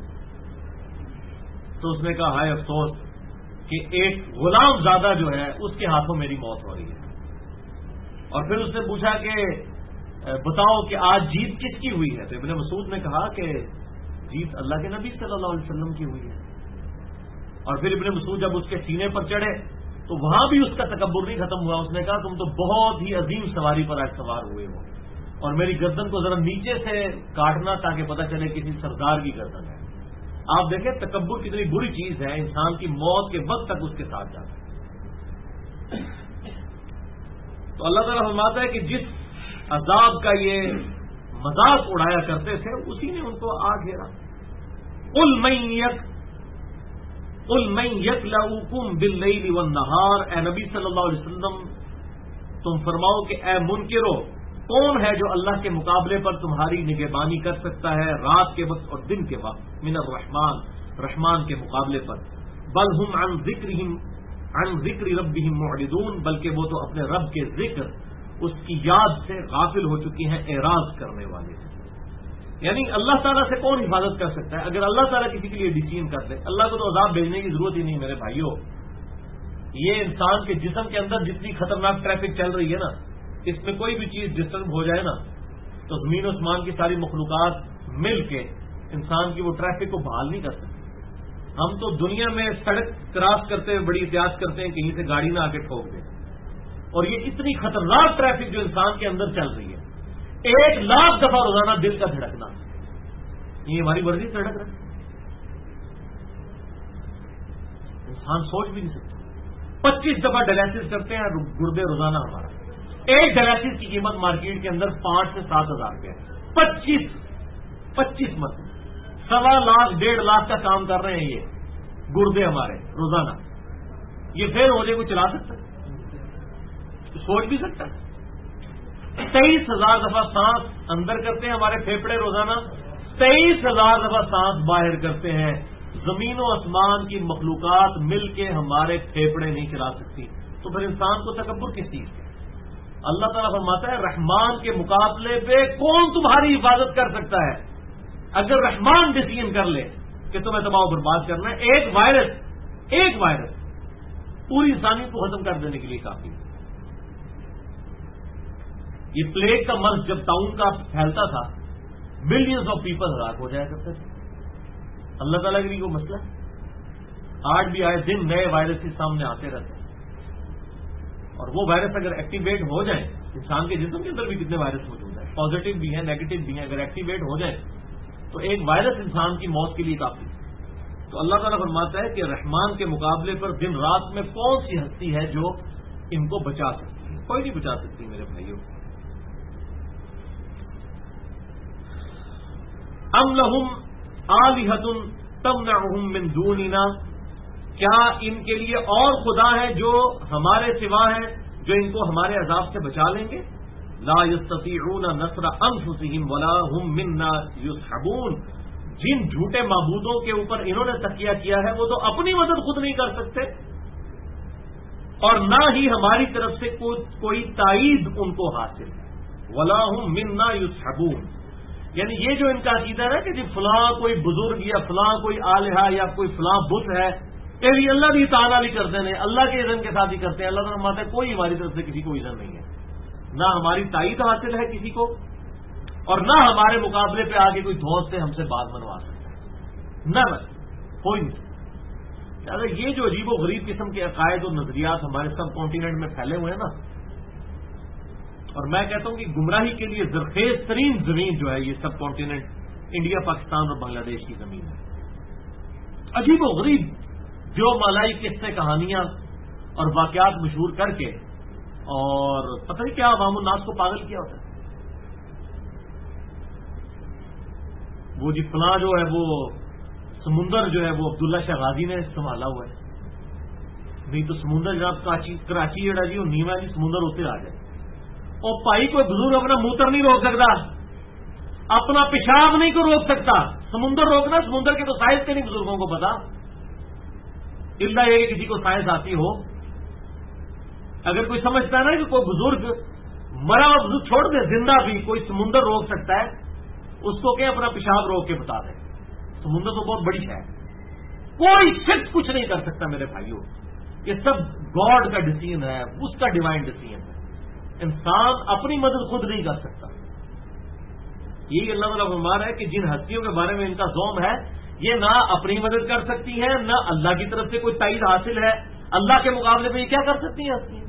تو اس نے کہا ہائے افسوس کہ ایک غلام زادہ جو ہے اس کے ہاتھوں میری موت ہو رہی ہے. اور پھر اس نے پوچھا کہ بتاؤ کہ آج جیت کس کی ہوئی ہے. تو ابن مسعود نے کہا کہ جیت اللہ کے نبی صلی اللہ علیہ وسلم کی ہوئی ہے. اور پھر ابن مسعود جب اس کے سینے پر چڑھے تو وہاں بھی اس کا تکبر نہیں ختم ہوا. اس نے کہا تم تو بہت ہی عظیم سواری پر آج سوار ہوئے ہو اور میری گردن کو ذرا نیچے سے کاٹنا تاکہ پتہ چلے کسی سردار کی گردن ہے. آپ دیکھیں تکبر کتنی بری چیز ہے. انسان کی موت کے وقت تک اس کے ساتھ جاتا ہے. تو اللہ تعالیٰ فرماتا ہے کہ جس عذاب کا یہ مذاق اڑایا کرتے تھے اسی نے ان کو آ گھیرا. قل من یکلؤکم باللیل والنہار. اے نبی صلی اللہ علیہ وسلم تم فرماؤ کہ اے منکرو کون ہے جو اللہ کے مقابلے پر تمہاری نگہبانی کر سکتا ہے رات کے وقت اور دن کے وقت. من الرحمن. رحمان کے مقابلے پر. بل ہم عن ذکر ربهم معرضون. بلکہ وہ تو اپنے رب کے ذکر اس کی یاد سے غافل ہو چکی ہیں, اعراض کرنے والے سے. یعنی اللہ تعالیٰ سے کون حفاظت کر سکتا ہے؟ اگر اللہ تعالیٰ کسی کے لیے ڈسیزن کر دے, اللہ کو تو عذاب بھیجنے کی ضرورت ہی نہیں میرے بھائیوں. یہ انسان کے جسم کے اندر جتنی خطرناک ٹریفک چل رہی ہے نا, اس میں کوئی بھی چیز ڈسٹرب ہو جائے نا تو زمین و آسمان کی ساری مخلوقات مل کے انسان کی وہ ٹریفک کو بحال نہیں کر سکتی. ہم تو دنیا میں سڑک کراس کرتے ہوئے بڑی احتیاط کرتے ہیں کہیں سے گاڑی نہ آ کے ٹھوک دے. اور یہ اتنی خطرناک ٹریفک جو انسان کے اندر چل رہی ہے, 1,00,000 دفعہ روزانہ دل کا دھڑکنا, یہ ہماری ورزش دھڑک رہا ہے. انسان سوچ بھی نہیں سکتا. 25 دفعہ ڈائلسس کرتے ہیں گردے روزانہ ہمارا. ایک ڈائلسس کی قیمت مارکیٹ کے اندر 5 سے 7,000 روپے. 25 مت 1.25 لاکھ 1.5 لاکھ کا کام کر رہے ہیں یہ گردے ہمارے روزانہ. یہ فیل ہو جائے کوئی چلا سکتا ہے؟ سوچ بھی سکتا ہے. 23,000 دفعہ سانس اندر کرتے ہیں ہمارے پھیپڑے روزانہ, 23,000 دفعہ سانس باہر کرتے ہیں. زمین و آسمان کی مخلوقات مل کے ہمارے پھیپڑے نہیں چلا سکتی. تو پھر انسان کو تکبر کس چیز کا؟ اللہ تعالیٰ فرماتا ہے رحمان کے مقابلے پہ کون تمہاری حفاظت کر سکتا ہے؟ اگر رحمان ڈسیزن کر لے کہ تمہیں تباہ و برباد کرنا ہے, ایک وائرس پوری انسانیت کو ختم کر دینے کے لیے کافی ہے. یہ پلیگ کا مرض جب ٹاؤن کا پھیلتا تھا ملینز آف پیپل ہلاک ہو جایا کرتے تھے. اللہ تعالیٰ کے لیے کوئی مسئلہ ہے؟ آج بھی آئے دن نئے وائرس کے سامنے آتے رہتے ہیں. اور وہ وائرس اگر ایکٹیویٹ ہو جائیں, انسان کے جسم کے اندر بھی کتنے وائرس موجود ہیں, پازیٹو بھی ہیں نیگیٹو بھی ہیں, اگر ایکٹیویٹ ہو جائیں تو ایک وائرس انسان کی موت کے لیے کافی ہے. تو اللہ تعالیٰ فرماتا ہے کہ رحمان کے مقابلے پر دن رات میں کون سی ہستی ہے جو ان کو بچا سکتی ہے؟ کوئی نہیں بچا سکتی میرے بھائیوں. ام لہم آلہۃ تمنعہم من دوننا. کیا ان کے لیے اور خدا ہے جو ہمارے سوا ہیں جو ان کو ہمارے عذاب سے بچا لیں گے؟ لا یستطیعون نصر انفسہم ولا هم منا یصحبون. جن جھوٹے معبودوں کے اوپر انہوں نے تکیہ کیا ہے وہ تو اپنی مدد خود نہیں کر سکتے اور نہ ہی ہماری طرف سے کوئی تائید ان کو حاصل ہے. ولا هم منا یصحبون، یعنی یہ جو ان کا عقیدہ ہے کہ جی فلاں کوئی بزرگ یا فلاں کوئی آلہہ یا کوئی فلاں بت ہے کہ بھی اللہ کی اطاعت علی کرتے ہیں، اللہ کے اذن کے ساتھ ہی کرتے ہیں. اللہ تعالیٰ فرماتا ہے کوئی ہماری طرف سے کسی کو اذن نہیں ہے، نہ ہماری تائید حاصل ہے کسی کو اور نہ ہمارے مقابلے پہ آگے کوئی دوست سے ہم سے بات بنوا سکتا ہے، نہ کوئی نہیں. لہٰذا یہ جو عجیب و غریب قسم کے عقائد اور نظریات ہمارے سب کانٹیننٹ میں پھیلے ہوئے ہیں نا، اور میں کہتا ہوں کہ گمراہی کے لیے زرخیز ترین زمین جو ہے یہ سب کانٹیننٹ انڈیا، پاکستان اور بنگلہ دیش کی زمین ہے. عجیب و غریب جو مالائی قصے کہانیاں اور واقعات مشہور کر کے اور پتہ نہیں کیا عوام الناس کو پاگل کیا ہوتا ہے. وہ جی فلاں جو ہے وہ سمندر جو ہے وہ عبداللہ شاہ غازی نے سنبھالا ہوا ہے، نہیں تو سمندر جناب کراچی جڑا جی وہ نیوا جی سمندر ہوتے آ جائے. اور بھائی کوئی بزرگ اپنا موتر نہیں روک سکتا، اپنا پیشاب نہیں کو روک سکتا، سمندر روکنا سمندر کے تو سائنس کے نہیں بزرگوں کو پتا، اللہ یہ کہ کسی کو سائنس آتی ہو. اگر کوئی سمجھتا ہے نا کہ کوئی بزرگ مرا ہوا بزرگ چھوڑ دے زندہ بھی کوئی سمندر روک سکتا ہے، اس کو کہ اپنا پیشاب روک کے بتا دیں. سمندر تو بہت بڑی ہے، کوئی شخص کچھ نہیں کر سکتا میرے بھائیوں. یہ سب گاڈ کا ڈیسیژن ہے، اس کا ڈیوائن ڈیسیژن ہے. انسان اپنی مدد خود نہیں کر سکتا. یہی اللہ تعالیٰ فرما رہا ہے کہ جن ہستیوں کے بارے میں ان کا زوم ہے یہ نہ اپنی مدد کر سکتی ہیں نہ اللہ کی طرف سے کوئی تائید حاصل ہے. اللہ کے مقابلے میں یہ کیا کر سکتی ہیں ہستیاں؟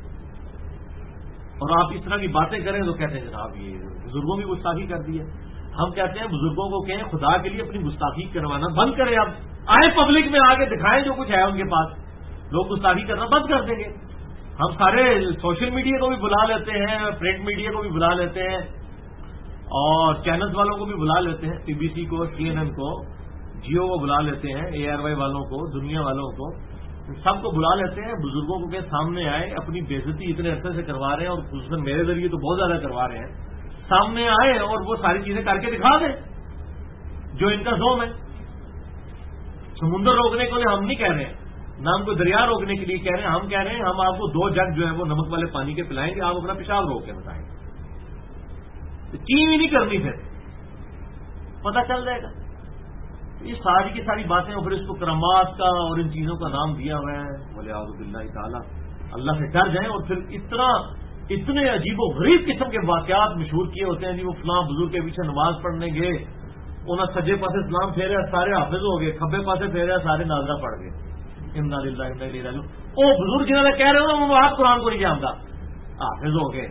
اور آپ اس طرح کی باتیں کریں تو کہتے ہیں جناب یہ بزرگوں کی گستاخی کر دی ہے. ہم کہتے ہیں بزرگوں کو کہیں خدا کے لیے اپنی گستاخی کروانا بند کریں. اب آئے پبلک میں آگے دکھائیں جو کچھ ہے ان کے پاس، لوگ گستاخی کرنا بند کر دیں گے. ہم سارے سوشل میڈیا کو بھی بلا لیتے ہیں، پرنٹ میڈیا کو بھی بلا لیتے ہیں اور چینلز والوں کو بھی بلا لیتے ہیں، پی بی سی کو، CNN کو، جیو کو بلا لیتے ہیں، ARY والوں کو، دنیا والوں کو، سب کو بلا لیتے ہیں. بزرگوں کو کہ سامنے آئے، اپنی بےعزتی اتنے عرصے سے کروا رہے ہیں اور خصوصاً میرے ذریعے تو بہت زیادہ کروا رہے ہیں، سامنے آئے اور وہ ساری چیزیں کر کے دکھا دیں جو ان کا زوم ہے. سمندر روکنے کے لیے ہم نہیں کہہ رہے ہیں، نہ ہم کو دریا روکنے کے لیے کہہ رہے ہیں. ہم کہہ رہے ہیں ہم آپ کو 2 جگ جو ہے وہ نمک والے پانی کے پلائیں گے، آپ اپنا پیشاب روک کے بتائیں گے. چین ہی نہیں کرنی، پھر پتہ چل جائے گا. یہ ساری کی ساری باتیں اور پھر اس کو کرامات کا اور ان چیزوں کا نام دیا ہوا ہے. ولیعوذ باللہ تعالی، اللہ سے ڈر جائیں. اور پھر اتنے عجیب و غریب قسم کے واقعات مشہور کیے ہوتے ہیں جی وہ فلاں بزرگ کے پیچھے نماز پڑھنے گئے، انہیں سجے پاسے سلام پھیرے سارے حافظ ہو گئے، کھبے پاسے پھیرے سارے ناظرہ پڑھ گئے. انا للہ و انا الیہ راجعون. وہ بزرگ جنہوں نے کہہ رہے ہو وہ آپ قرآن کو نہیں جانتا، حافظ ہو گئے،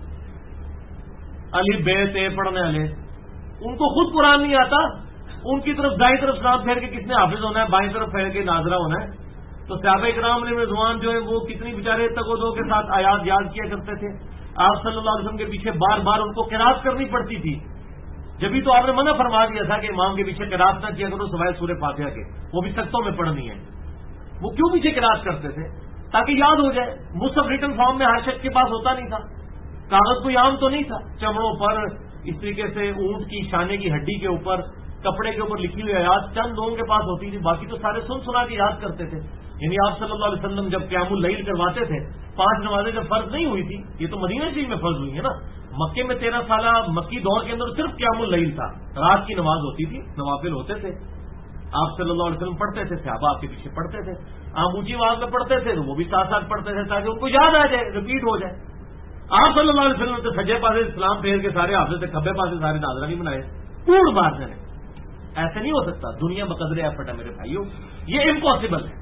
علی بے تے پڑھنے والے، ان کو خود قرآن نہیں آتا. ان کی طرف دائیں طرف سلام پھیر کے کس نے حافظ ہونا ہے، بائیں طرف پھیر کے ناظرہ ہونا ہے. تو صحابہ کرام نے رضوان جو ہے وہ کتنی بیچارے تک و دو کے ساتھ آیات یاد کیا کرتے تھے. آپ صلی اللہ علیہ وسلم کے پیچھے بار بار ان کو قرات کرنی پڑتی تھی. جبھی تو آپ نے منع فرما دیا تھا کہ امام کے پیچھے قرات نہ کیا کرو سوائے سورہ فاتحہ کے، وہ بھی سختوں میں پڑھنی ہے. وہ کیوں پیچھے قرات کرتے تھے؟ تاکہ یاد ہو جائے. مصحف ریٹن فارم میں ہر شخص کے پاس ہوتا نہیں تھا، کاغذ کوئی عام تو نہیں تھا، چمڑوں پر اس طریقے سے اونٹ کی شانے کی ہڈی کے اوپر کپڑے کے اوپر لکھی ہوئی آیات چند لوگوں کے پاس ہوتی تھی، باقی تو سارے سن سنا کے یاد کرتے تھے. یعنی آپ صلی اللہ علیہ وسلم جب قیام اللیل کرواتے تھے، 5 نمازیں جب فرض نہیں ہوئی تھی، یہ تو مدینہ شریف میں فرض ہوئی ہے نا. مکے میں 13 سالہ مکی دور کے اندر صرف قیام اللیل تھا، رات کی نماز ہوتی تھی، نوافل ہوتے تھے. آپ صلی اللہ علیہ وسلم پڑھتے تھے، صحابہ آپ کے پیچھے پڑھتے تھے. آپ اونچی آواز میں پڑھتے تھے تو وہ بھی ساتھ ساتھ پڑھتے تھے تاکہ ان کو یاد آ جائے، ریپیٹ ہو جائے. آپ صلی اللہ علیہ وسلم سے سجے پاسے اسلام پھیر کے سارے حافظ سے کھبے پاسے سارے ناظرہ نہیں بنائے. کوڑ مارنے نے ایسے نہیں ہو سکتا. دنیا بقدر ایفرٹ ہے میرے بھائیوں، یہ امپاسبل ہے،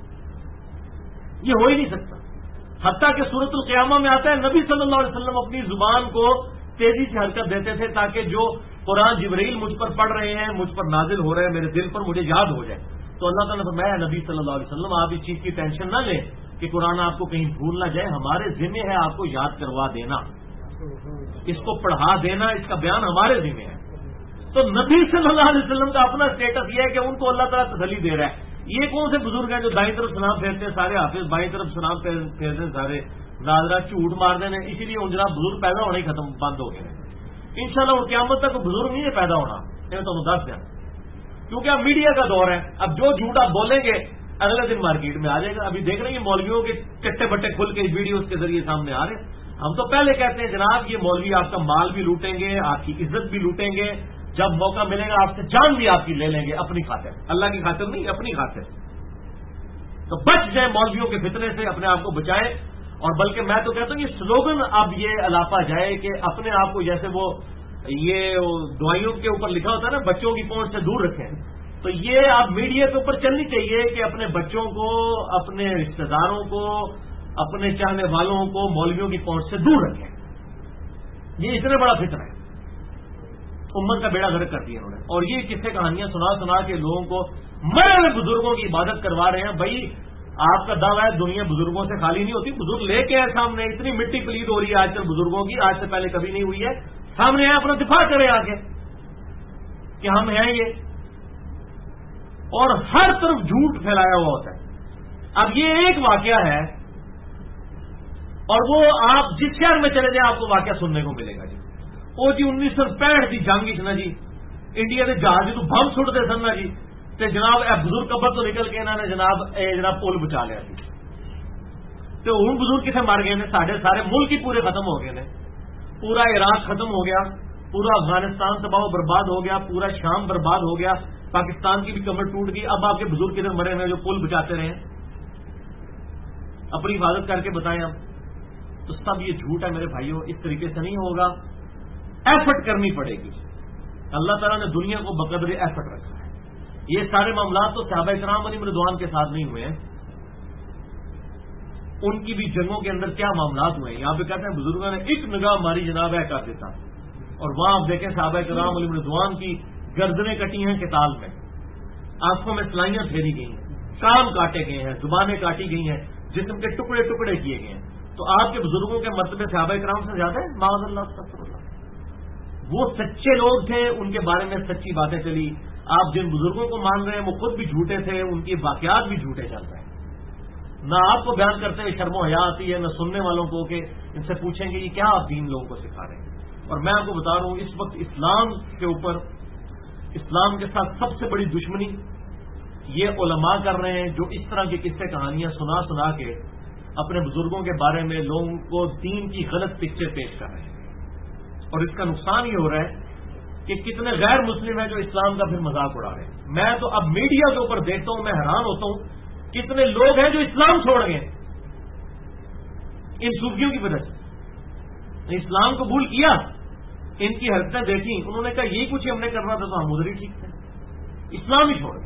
یہ ہو ہی نہیں سکتا. حتیٰ کہ سورۃ القیامہ میں آتا ہے نبی صلی اللہ علیہ وسلم اپنی زبان کو تیزی سے حرکت دیتے تھے تاکہ جو قرآن جبرائیل مجھ پر پڑھ رہے ہیں، مجھ پر نازل ہو رہے ہیں، میرے دل پر مجھے یاد ہو جائے. تو اللہ تعالیٰ نے فرمایا نبی صلی اللہ علیہ وسلم آپ اس چیز کی ٹینشن نہ لیں کہ قرآن آپ کو کہیں بھول نہ جائے، ہمارے ذمہ ہے آپ کو یاد کروا دینا، اس کو پڑھا دینا، اس کا بیان ہمارے ذمہ ہے. تو نبی صلی اللہ علیہ وسلم کا اپنا اسٹیٹس یہ ہے کہ ان کو اللہ تعالیٰ تسلی دے رہا ہے. یہ کون سے بزرگ ہیں جو دائیں طرف سلام پھیرتے ہیں سارے حافظ، بائیں طرف سلام پھیرتے ہیں سارے ناظرہ، جھوٹ مار دینے. اسی لیے ان جناب بزرگ پیدا ہونے ہی ختم بند ہو گئے. انشاءاللہ وہ قیامت تک بزرگ نہیں ہے پیدا ہونا، میں تو دس دیں کیونکہ اب میڈیا کا دور ہے. اب جو جھوٹ آپ بولیں گے اگلے دن مارکیٹ میں آ جائے گا. ابھی دیکھ رہے ہیں مولویوں کے چٹے بٹے کھل کے ویڈیوز کے ذریعے سامنے آ رہے ہیں. ہم تو پہلے کہتے ہیں جناب یہ مولوی آپ کا مال بھی لوٹیں گے, آپ کی عزت بھی لوٹیں گے, جب موقع ملے گا آپ سے جان بھی آپ کی لے لیں گے اپنی خاطر, اللہ کی خاطر نہیں, اپنی خاطر. تو بچ جائیں مولویوں کے فتنے سے, اپنے آپ کو بچائیں. اور بلکہ میں تو کہتا ہوں یہ سلوگن اب یہ الاپا جائے کہ اپنے آپ کو جیسے وہ یہ دعائیوں کے اوپر لکھا ہوتا ہے نا بچوں کی پہنچ سے دور رکھیں, تو یہ اب میڈیا کے اوپر چلنی چاہیے کہ اپنے بچوں کو, اپنے رشتہ داروں کو, اپنے چاہنے والوں کو مولویوں کی پہنچ سے دور رکھیں. یہ اتنا بڑا فتنہ ہے, امت کا بیڑا گرک کر دیا انہوں نے. اور یہ قصے کہانیاں سنا کے لوگوں کو مرے ہوئے بزرگوں کی عبادت کروا رہے ہیں. بھائی آپ کا دعویٰ ہے دنیا بزرگوں سے خالی نہیں ہوتی, بزرگ لے کے آئے سامنے. اتنی مٹی پلید ہو رہی ہے آج کل بزرگوں کی, آج سے پہلے کبھی نہیں ہوئی ہے. سامنے آئے اپنا دفاع کرے آگے کہ ہم ہیں یہ. اور ہر طرف جھوٹ پھیلایا ہوا ہوتا ہے. اب یہ ایک واقعہ ہے اور وہ آپ جس شہر میں چلے جائیں آپ کو واقعہ سننے کو ملے گا. جی وہ جی 1965 کی جنگ نا جی, انڈیا کے جہاز تو بم سٹتے سن نا جی, تے جناب اے بزرگ قبر تو نکل کے انہوں نے جناب پل بچا لیا سی. تو ہوں بزرگ کتنے مر گئے نے, سارے ملک ہی پورے ختم ہو گئے نے. پورا عراق ختم ہو گیا, پورا افغانستان تباہ و برباد ہو گیا, پورا شام برباد ہو گیا, پاکستان کی بھی کمر ٹوٹ گئی. اب آپ کے بزرگ کدھر مرے ہوئے جو پل بچاتے رہے, اپنی حفاظت کر کے بتائیں. اب تو سب یہ جھوٹ ہے میرے بھائیوں, اس طریقے سے نہیں ہوگا. ایفرٹ کرنی پڑے گی. اللہ تعالیٰ نے دنیا کو بقدر ایفرٹ رکھا ہے. یہ سارے معاملات تو صحابہ کرام علیہم رضوان کے ساتھ نہیں ہوئے ہیں, ان کی بھی جنگوں کے اندر کیا معاملات ہوئے ہیں. یہاں پہ کہتے ہیں بزرگوں نے ایک نگاہ ماری جناب ہے کر دیتا, اور وہاں آپ دیکھیں صحابہ کرام علیہم رضوان کی گردنیں کٹی ہیں قتال میں, آنکھوں میں سلائیاں پھیری گئی ہیں, کان کاٹے گئے ہیں, زبانیں کاٹی گئی ہیں, جسم کے ٹکڑے ٹکڑے کیے گئے ہیں. تو آپ کے بزرگوں کے مرتبے صحابہ کرام سے زیادہ ہے معاذ اللہ استغفر اللہ. وہ سچے لوگ تھے, ان کے بارے میں سچی باتیں چلی. آپ جن بزرگوں کو مان رہے ہیں وہ خود بھی جھوٹے تھے, ان کے واقعات بھی جھوٹے چل رہے ہیں. نہ آپ کو بیان کرتے ہوئے شرم و حیا آتی ہے, نہ سننے والوں کو کہ ان سے پوچھیں گے یہ کیا آپ دین لوگوں کو سکھا رہے ہیں. اور میں آپ کو بتا رہا ہوں اس وقت اسلام کے اوپر, اسلام کے ساتھ سب سے بڑی دشمنی یہ علماء کر رہے ہیں جو اس طرح کی قصے کہانیاں سنا کے اپنے بزرگوں کے بارے میں لوگوں کو دین کی غلط پکچر پیش کر رہے ہیں. اور اس کا نقصان یہ ہو رہا ہے کہ کتنے غیر مسلم ہیں جو اسلام کا پھر مذاق اڑا رہے ہیں. میں تو اب میڈیا کے اوپر دیکھتا ہوں, میں حیران ہوتا ہوں کتنے لوگ ہیں جو اسلام چھوڑ گئے ان صوفیوں کی وجہ سے. اسلام کو بھول کیا, ان کی حرکتیں دیکھی, انہوں نے کہا یہی کچھ ہم نے کرنا تھا تو ہم ادھر ہی ٹھیک تھے, اسلام ہی چھوڑ گئے.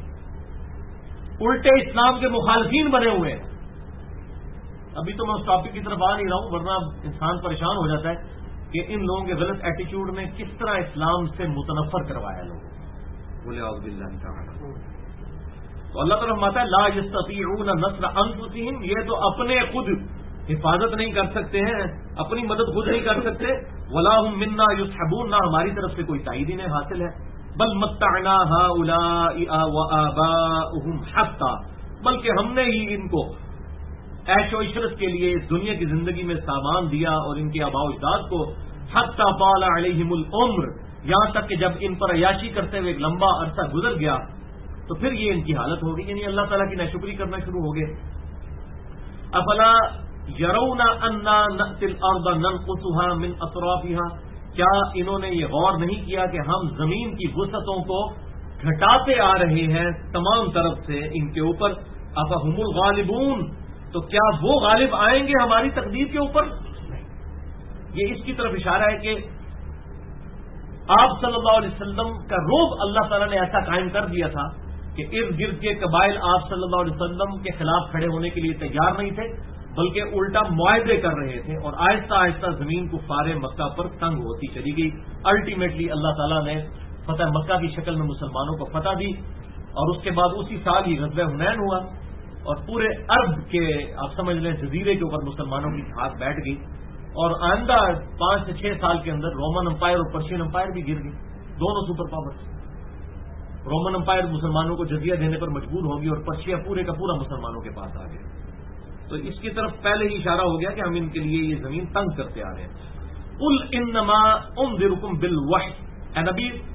الٹے اسلام کے مخالفین بنے ہوئے ہیں. ابھی تو میں اس ٹاپک کی طرف آ نہیں رہا ہوں, ورنہ انسان پریشان ہو جاتا ہے کہ ان لوگوں کے غلط ایٹیچیوڈ نے کس طرح اسلام سے متنفر کروایا لوگوں کو. بولے اعوذ باللہ تعالی. تو اللہ تعالیٰ فرماتا ہے لا یستطیعون نصر انفسہم, یہ تو اپنے خود حفاظت نہیں کر سکتے ہیں, اپنی مدد خود نہیں کر سکتے. ولا هم منا یصحبون, نہ ہماری طرف سے کوئی تائید انہیں حاصل ہے. بل متعنا هؤلاء وآباؤهم حتى, بلکہ ہم نے ہی ان کو عیش و عشرت کے لیے اس دنیا کی زندگی میں سامان دیا اور ان کے آباء و اجداد کو حتی طال علیہم العمر, یہاں تک کہ جب ان پر عیاشی کرتے ہوئے ایک لمبا عرصہ گزر گیا تو پھر یہ ان کی حالت ہوگی, یعنی اللہ تعالیٰ کی ناشکری کرنا شروع ہو گئے. افلا یرون انا نأتی الارض ننقصها من اطرافها, کیا انہوں نے یہ غور نہیں کیا کہ ہم زمین کی وسعتوں کو گھٹاتے آ رہے ہیں تمام طرف سے ان کے اوپر. افہم الغالبون, تو کیا وہ غالب آئیں گے ہماری تقدیر کے اوپر؟ یہ اس کی طرف اشارہ ہے کہ آپ صلی اللہ علیہ وسلم کا روب اللہ تعالیٰ نے ایسا قائم کر دیا تھا کہ ارد گرد کے قبائل آپ صلی اللہ علیہ وسلم کے خلاف کھڑے ہونے کے لیے تیار نہیں تھے, بلکہ الٹا معاہدے کر رہے تھے, اور آہستہ آہستہ زمین کفار مکہ پر تنگ ہوتی چلی گئی. الٹیمیٹلی اللہ تعالیٰ نے فتح مکہ کی شکل میں مسلمانوں کو فتح دی, اور اس کے بعد اسی سال ہی غزوہ حنین ہوا, اور پورے عرب کے آپ سمجھ لیں جزیرے کے اوپر مسلمانوں کی ہاتھ بیٹھ گئی. اور آئندہ 5 سے 6 سال کے اندر رومن امپائر اور پرشین امپائر بھی گر گئی, دونوں سپر پاورز. رومن امپائر مسلمانوں کو جزیہ دینے پر مجبور ہوگی اور پرشیا پورے کا پورا مسلمانوں کے پاس آ گیا. تو اس کی طرف پہلے ہی اشارہ ہو گیا کہ ہم ان کے لیے یہ زمین تنگ کرتے آ رہے ہیں. قل انما انذرکم بالوحی, اے نبی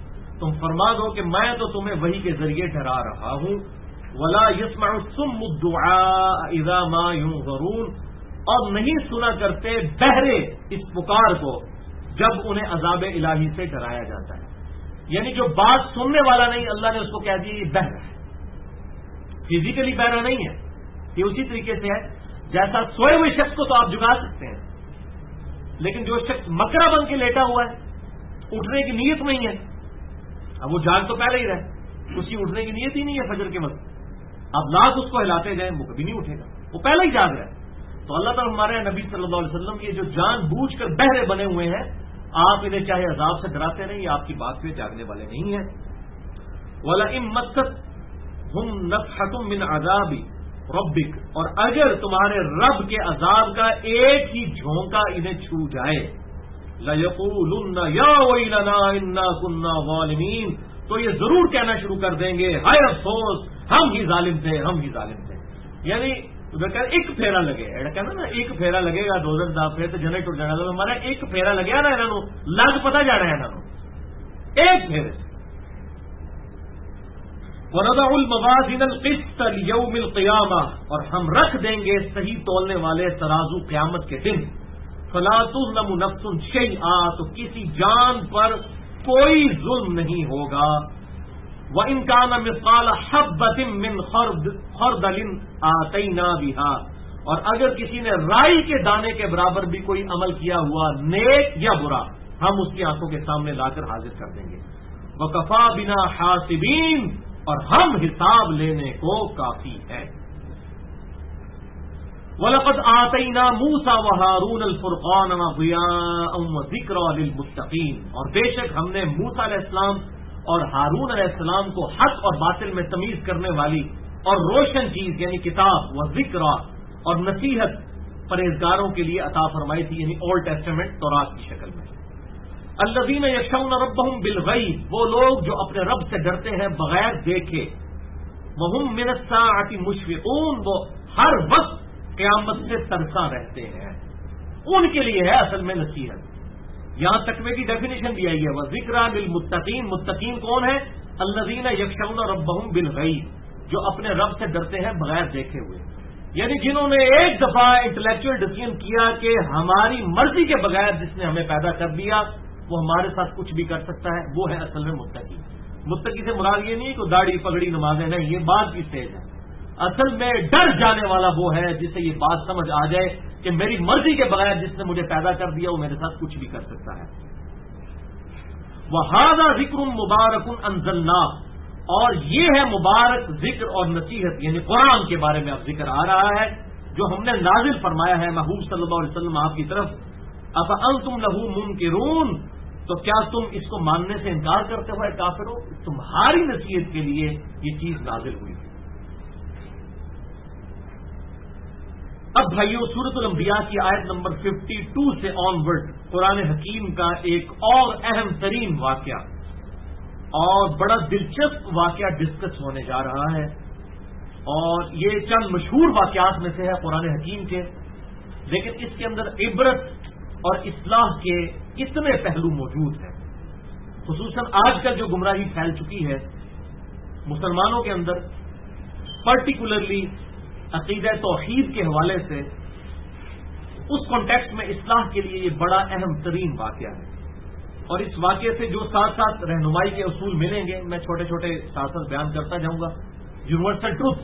تم فرما دو کہ میں تو تمہیں وحی کے ذریعے ڈرا رہا ہوں. ولا يسمع الصم الدعاء اذا ما ينذرون، اور نہیں سنا کرتے بہرے اس پکار کو جب انہیں عذاب الہی سے ڈرایا جاتا ہے. یعنی جو بات سننے والا نہیں، اللہ نے اس کو کہہ دیا یہ بہرا ہے. فزیکلی بہرا نہیں ہے، یہ اسی طریقے سے ہے جیسا سوئے ہوئے شخص کو تو آپ جگا سکتے ہیں، لیکن جو شخص مکرا بن کے لیٹا ہوا ہے، اٹھنے کی نیت نہیں ہے، اب وہ جاگ تو پہلے ہی رہے، اس کی اٹھنے کی نیت ہی نہیں ہے فجر کے وقت، اب لاکھ اس کو ہلاتے جائیں وہ کبھی نہیں اٹھے گا، وہ پہلے ہی جاگ رہا ہے. تو اللہ تعالیٰ ہمارے نبی صلی اللہ علیہ وسلم یہ جو جان بوجھ کر بہرے بنے ہوئے ہیں، آپ انہیں چاہے عذاب سے ڈراتے رہیں، یہ آپ کی بات پہ جاگنے والے نہیں ہیں. وَلَئِن مَسَّتْهُمْ نَفْحَةٌ مِّنْ عَذَابِ رَبِّكَ، اور اگر تمہارے رب کے عذاب کا ایک ہی جھونکا انہیں چھو جائے، لَيَقُولُنَّ يَا وَيْلَنَا إِنَّا كُنَّا ظَالِمِينَ، تو یہ ضرور کہنا شروع کر دیں گے ہائے افسوس، ہم ہی ظالم تھے، ہم ہی ظالم تھے. یعنی ایک پھیرا لگے کہنا نا، ایک پھیرا لگے گا دو دن دا پھر تو جنے ٹوٹ جانا، تو ہمارا ایک پھیرا لگیا نا انہوں لگ پتا جا رہا ہے انہوں ایک پھیرے سے. وَنَضَعُ الْمَوَازِينَ الْقِسْطَ لِيَوْمِ الْقِيَامَةِ، اور ہم رکھ دیں گے صحیح تولنے والے ترازو قیامت کے دن. فَلَا تُظْلَمُ نَفْسٌ شَيْئًا، تو کسی جان پر کوئی ظلم نہیں ہوگا. وَإِنْ كَانَ مِثْقَالَ حَبَّةٍ مِّنْ خَرْدَلٍ آتَيْنَا بِهَا، اور اگر کسی نے رائی کے دانے کے برابر بھی کوئی عمل کیا ہوا نیک یا برا، ہم اس کی آنکھوں کے سامنے لا کر حاضر کر دیں گے. وَكَفَى بِنَا حَاسِبِينَ، اور ہم حساب لینے کو کافی ہے. وَلَقَدْ آتَيْنَا مُوسَىٰ وَهَارُونَ الْفُرْقَانَ وَضِيَاءً وَذِكْرًا لِلْمُتَّقِينَ، اور بے شک ہم نے موسیٰ علیہ السلام اور ہارون علیہ السلام کو حق اور باطل میں تمیز کرنے والی اور روشن چیز یعنی کتاب و ذکر اور نصیحت پرہیزگاروں کے لیے عطا فرمائی تھی، یعنی اولڈ ٹیسٹمنٹ تورات کی شکل میں. الذین یخشون ربهم بالغیب، وہ لوگ جو اپنے رب سے ڈرتے ہیں بغیر دیکھے. وهم من الساعۃ مشفقون، وہ ہر وقت قیامت سے ترساں رہتے ہیں. ان کے لیے ہے اصل میں نصیحت. یہاں تقوی کی ڈیفینیشن بھی آئی ہے، وَذِكْرًا لِلْمُتَّقِينَ، متقین کون ہے؟ الذین یخشون ربهم بالغیب، جو اپنے رب سے ڈرتے ہیں بغیر دیکھے ہوئے. یعنی جنہوں نے ایک دفعہ انٹلیکچوئل ڈیسیژن کیا کہ ہماری مرضی کے بغیر جس نے ہمیں پیدا کر دیا وہ ہمارے ساتھ کچھ بھی کر سکتا ہے، وہ ہے اصل میں متقی. متقی سے مراد یہ نہیں کہ داڑھی پگڑی نمازیں نہیں، یہ بات کی سٹیج ہے. اصل میں ڈر جانے والا وہ ہے جسے یہ بات سمجھ آ جائے کہ میری مرضی کے بغیر جس نے مجھے پیدا کر دیا وہ میرے ساتھ کچھ بھی کر سکتا ہے. وَهَذَا ذِكْرٌ مُبَارَكٌ أَنزَلْنَاهُ، اور یہ ہے مبارک ذکر اور نصیحت، یعنی قرآن کے بارے میں اب ذکر آ رہا ہے جو ہم نے نازل فرمایا ہے محبوب صلی اللہ علیہ وسلم آپ کی طرف. أَفَأَنْتُمْ لَهُ مُنْكِرُونَ، تو کیا تم اس کو ماننے سے انکار کرتے ہوئے کافرو؟ تمہاری نصیحت کے لیے یہ چیز نازل ہوئی. اب بھائیو سورۃ الانبیاء کی آیت نمبر 52 سے آن ورڈ قرآن حکیم کا ایک اور اہم ترین واقعہ اور بڑا دلچسپ واقعہ ڈسکس ہونے جا رہا ہے. اور یہ چند مشہور واقعات میں سے ہے قرآن حکیم کے، لیکن اس کے اندر عبرت اور اصلاح کے اتنے پہلو موجود ہیں. خصوصاً آج کل جو گمراہی پھیل چکی ہے مسلمانوں کے اندر، پرٹیکولرلی عقیدہ توحید کے حوالے سے، اس کانٹیکسٹ میں اصلاح کے لیے یہ بڑا اہم ترین واقعہ ہے. اور اس واقعے سے جو ساتھ ساتھ رہنمائی کے اصول ملیں گے میں چھوٹے چھوٹے ساتھ ساتھ بیان کرتا جاؤں گا. Universal truth.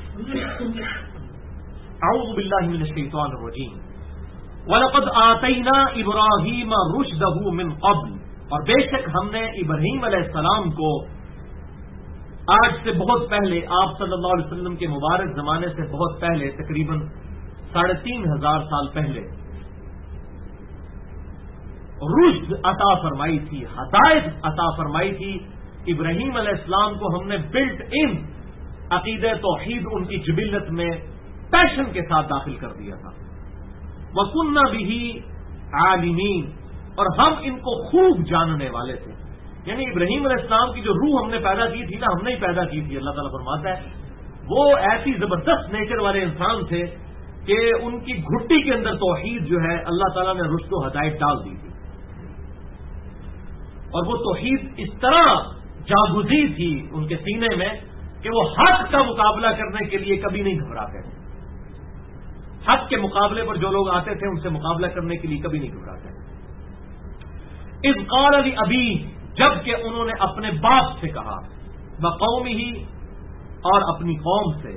اعوذ باللہ من الشیطان الرجیم. وَلَقَدْ آتَيْنَا إِبْرَاهِيمَ رُشْدَهُ مِنْ قَبْلُ، اور بے شک ہم نے ابراہیم علیہ السلام کو آج سے بہت پہلے، آپ صلی اللہ علیہ وسلم کے مبارک زمانے سے بہت پہلے، تقریباً 3500 سال پہلے رشد عطا فرمائی تھی، ہدایت عطا فرمائی تھی. ابراہیم علیہ السلام کو ہم نے بلٹ ان عقیدہ توحید ان کی جبلت میں پیشن کے ساتھ داخل کر دیا تھا. وَكُنَّا بِهِ عَالِمِينَ، اور ہم ان کو خوب جاننے والے تھے. یعنی ابراہیم علیہ السلام کی جو روح ہم نے پیدا کی تھی نا، ہم نے ہی پیدا کی تھی. اللہ تعالیٰ فرماتا ہے وہ ایسی زبردست نیچر والے انسان تھے کہ ان کی گھٹی کے اندر توحید جو ہے اللہ تعالیٰ نے رشد و ہدایت ڈال دی تھی. اور وہ توحید اس طرح جاگزی تھی ان کے سینے میں کہ وہ حق کا مقابلہ کرنے کے لیے کبھی نہیں گھبراتے تھے. حق کے مقابلے پر جو لوگ آتے تھے ان سے مقابلہ کرنے کے لیے کبھی نہیں گھبراتے. اذ قال لابی، جب کہ انہوں نے اپنے باپ سے کہا، وقومہ، اور اپنی قوم سے.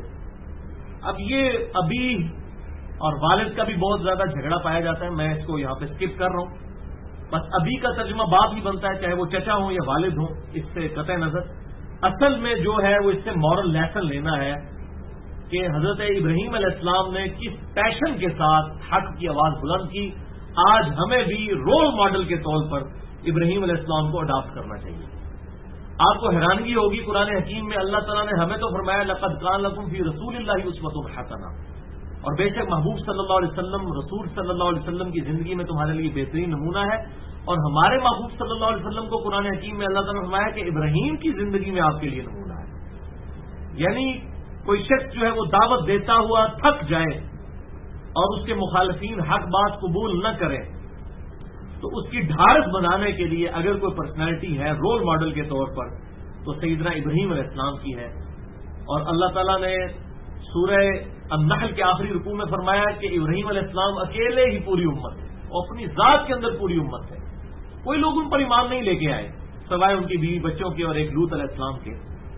اب یہ ابی اور والد کا بھی بہت زیادہ جھگڑا پایا جاتا ہے، میں اس کو یہاں پہ اسکپ کر رہا ہوں. بس ابی کا ترجمہ باپ ہی بنتا ہے، چاہے وہ چچا ہوں یا والد ہوں، اس سے قطع نظر. اصل میں جو ہے وہ اس سے مورل لیسن لینا ہے کہ حضرت ابراہیم علیہ السلام نے کس پیشن کے ساتھ حق کی آواز بلند کی. آج ہمیں بھی رول ماڈل کے طور پر ابراہیم علیہ السلام کو اڈاپٹ کرنا چاہیے. آپ کو حیرانگی ہوگی، قرآن حکیم میں اللہ تعالیٰ نے ہمیں تو فرمایا لقد کان لکم فی رسول اللہ اسوۃ حسنہ، اور بے شک محبوب صلی اللہ علیہ وسلم، رسول صلی اللہ علیہ وسلم کی زندگی میں تمہارے لیے بہترین نمونہ ہے. اور ہمارے محبوب صلی اللہ علیہ وسلم کو قرآن حکیم میں اللہ تعالیٰ نے فرمایا کہ ابراہیم کی زندگی میں آپ کے لیے نمونہ ہے. یعنی کوئی شخص جو ہے وہ دعوت دیتا ہوا تھک جائے اور اس کے مخالفین حق بات قبول نہ کریں تو اس کی ڈھارس بنانے کے لیے اگر کوئی پرسنالٹی ہے رول ماڈل کے طور پر تو سیدنا ابراہیم علیہ السلام کی ہے. اور اللہ تعالیٰ نے سورہ النحل کے آخری رکوع میں فرمایا کہ ابراہیم علیہ السلام اکیلے ہی پوری امت ہے، اور اپنی ذات کے اندر پوری امت ہے. کوئی لوگ ان پر ایمان نہیں لے کے آئے سوائے ان کی بیوی بچوں کے اور ایک لوط علیہ السلام کے.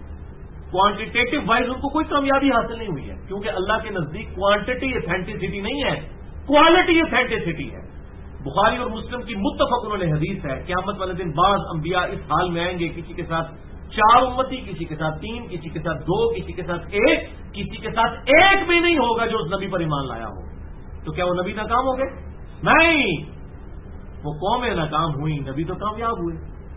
کوانٹیٹیو وائز ان کو کوئی کامیابی حاصل نہیں ہوئی ہے، کیونکہ اللہ کے نزدیک کوانٹٹی اتھینٹسٹی نہیں ہے، کوالٹی اتھینٹسٹی ہے. بخاری اور مسلم کی متفق انہوں نے حدیث ہے، قیامت والے دن بعض انبیاء اس حال میں آئیں گے، کسی کے ساتھ 4 امتی، کسی کے ساتھ 3، کسی کے ساتھ 2، کسی کے ساتھ 1، کسی کے ساتھ 1 بھی نہیں ہوگا جو اس نبی پر ایمان لایا ہو. تو کیا وہ نبی ناکام ہو گئے؟ نہیں، وہ قومیں ناکام ہوئی، نبی تو کامیاب ہوئے.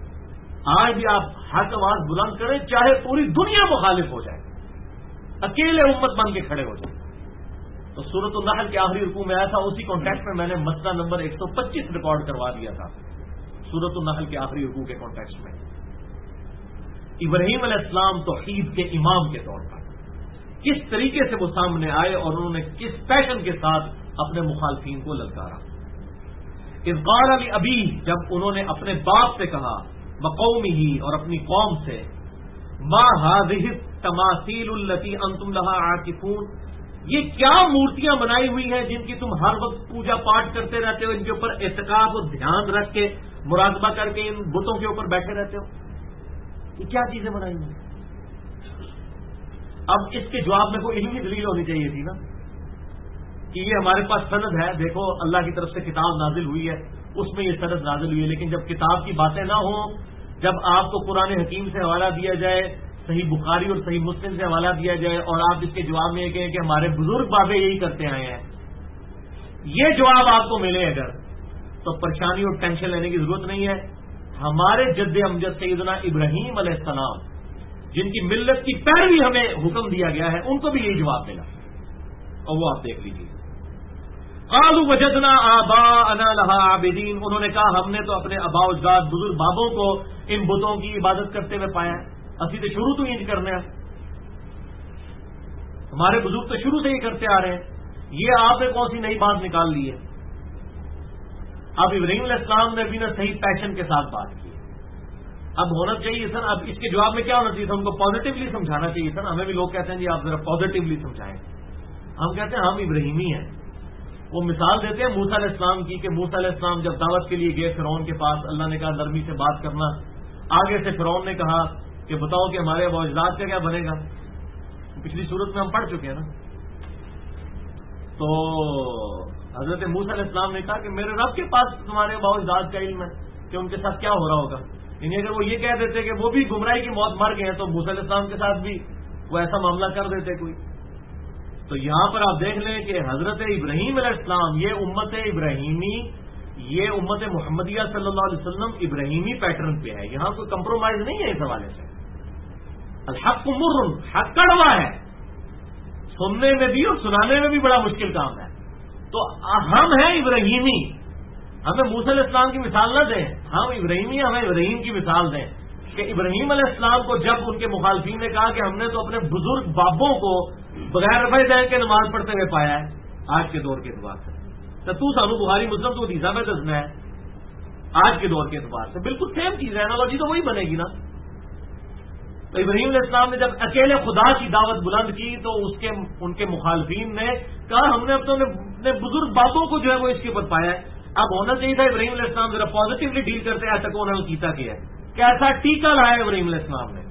آج بھی آپ حق آواز بلند کریں چاہے پوری دنیا مخالف ہو جائے، اکیلے امت بن کے کھڑے ہو جائیں. تو سورۃ النحل کے آخری رکوع میں آیا تھا، اسی کانٹیکسٹ میں میں نے مسئلہ نمبر 125 ریکارڈ کروا دیا تھا. سورۃ النحل کے آخری رکوع کے کانٹیکسٹ میں ابراہیم علیہ السلام توحید کے امام کے طور پر کس طریقے سے وہ سامنے آئے اور انہوں نے کس پیشن کے ساتھ اپنے مخالفین کو للکارا. اذ قال لابی، جب انہوں نے اپنے باپ سے کہا، وقومہ، اور اپنی قوم سے، ما هذه التماثيل التي انتم لها عاکفون، یہ کیا مورتیاں بنائی ہوئی ہیں جن کی تم ہر وقت پوجا پاٹ کرتے رہتے ہو، ان کے اوپر اعتکاف و دھیان رکھ کے مراقبہ کر کے ان بتوں کے اوپر بیٹھے رہتے ہو، یہ کیا چیزیں بنائی ہوئی ہیں؟ اب اس کے جواب میں کوئی علمی دلیل ہونی چاہیے تھی نا کہ یہ ہمارے پاس سند ہے، دیکھو اللہ کی طرف سے کتاب نازل ہوئی ہے، اس میں یہ سند نازل ہوئی ہے. لیکن جب کتاب کی باتیں نہ ہوں، جب آپ کو قرآن حکیم سے حوالہ دیا جائے، صحیح بخاری اور صحیح مسلم سے حوالہ دیا جائے، اور آپ اس کے جواب میں یہ کہیں کہ ہمارے بزرگ بابے یہی کرتے آئے ہیں، یہ جواب آپ کو ملے اگر تو پریشانی اور ٹینشن لینے کی ضرورت نہیں ہے. ہمارے جد امجد سیدنا ابراہیم علیہ السلام جن کی ملت کی پیروی ہمیں حکم دیا گیا ہے، ان کو بھی یہی جواب ملا، اور وہ آپ دیکھ لیجیے. قالوا وجدنا آباءنا لها عابدین، انہوں نے کہا ہم نے تو اپنے آباء و اجداد بزرگ بابوں کو ان بتوں کی عبادت کرتے ہوئے پایا ہے، اسی تو شروع تو یہ کرنے ہیں، ہمارے بزرگ تو شروع سے یہ کرتے آ رہے ہیں، یہ آپ نے کون سی نئی بات نکال لی ہے؟ اب ابراہیم علیہ السلام نے بھی نہ صحیح پیشن کے ساتھ بات کی. اب ہونا چاہیے سر، اب اس کے جواب میں کیا ہونا چاہیے تھا؟ ہم کو پازیٹیولی سمجھانا چاہیے سر. ہمیں بھی لوگ کہتے ہیں جی آپ ذرا پازیٹیولی سمجھائیں، ہم کہتے ہیں ہم ابراہیمی ہیں. وہ مثال دیتے ہیں موسیٰ علیہ السلام کی کہ موسیٰ علیہ السلام جب دعوت کے لیے گئے فرعون کے پاس، اللہ نے کہا نرمی سے بات کرنا. آگے سے فرعون نے کہا کہ بتاؤ کہ ہمارے اباء و اجداد کا کیا بنے گا. پچھلی صورت میں ہم پڑھ چکے ہیں نا. تو حضرت موسیٰ علیہ السلام نے کہا کہ میرے رب کے پاس تمہارے اباء و اجداد کا علم ہے کہ ان کے ساتھ کیا ہو رہا ہوگا. یعنی اگر وہ یہ کہہ دیتے کہ وہ بھی گمراہی کی موت مر گئے ہیں تو موسیٰ علیہ السلام کے ساتھ بھی وہ ایسا معاملہ کر دیتے کوئی. تو یہاں پر آپ دیکھ لیں کہ حضرت ابراہیم علیہ السلام، یہ امت ابراہیمی، یہ امت محمدیہ صلی اللہ علیہ وسلم ابراہیمی پیٹرن پہ ہے. یہاں کوئی کمپرومائز نہیں ہے اس حوالے سے. الحق مر، حق کڑوا ہے، سننے میں بھی اور سنانے میں بھی بڑا مشکل کام ہے. تو ہم ہیں ابراہیمی، ہمیں موسیٰ علیہ السلام کی مثال نہ دیں، ہم ابراہیمی، ہمیں ابراہیم کی مثال دیں کہ ابراہیم علیہ السلام کو جب ان کے مخالفین نے کہا کہ ہم نے تو اپنے بزرگ بابوں کو بغیر رفع دین کے نماز پڑھتے ہوئے پایا ہے آج کے دور کے اعتبار سے، تو سانو بخاری مسلم تو حدیث میں دسنا ہے آج کے دور کے اعتبار سے. بالکل سیم چیز ہے، انالوجی تو وہی بنے گی نا. تو ابراہیم علیہ السلام نے جب اکیلے خدا کی دعوت بلند کی تو ان کے مخالفین نے کہا ہم نے اپنے بزرگ بابوں کو جو ہے وہ اس کے اوپر پایا ہے. اب ہونا چاہیے تھا ابراہیم علیہ السلام ذرا پازیٹیولی ڈیل کرتے ہیں، ایسا کو انہوں نے کیتا کیا ہے. کیسا ٹیکا لایا ابراہیم علیہ السلام نے.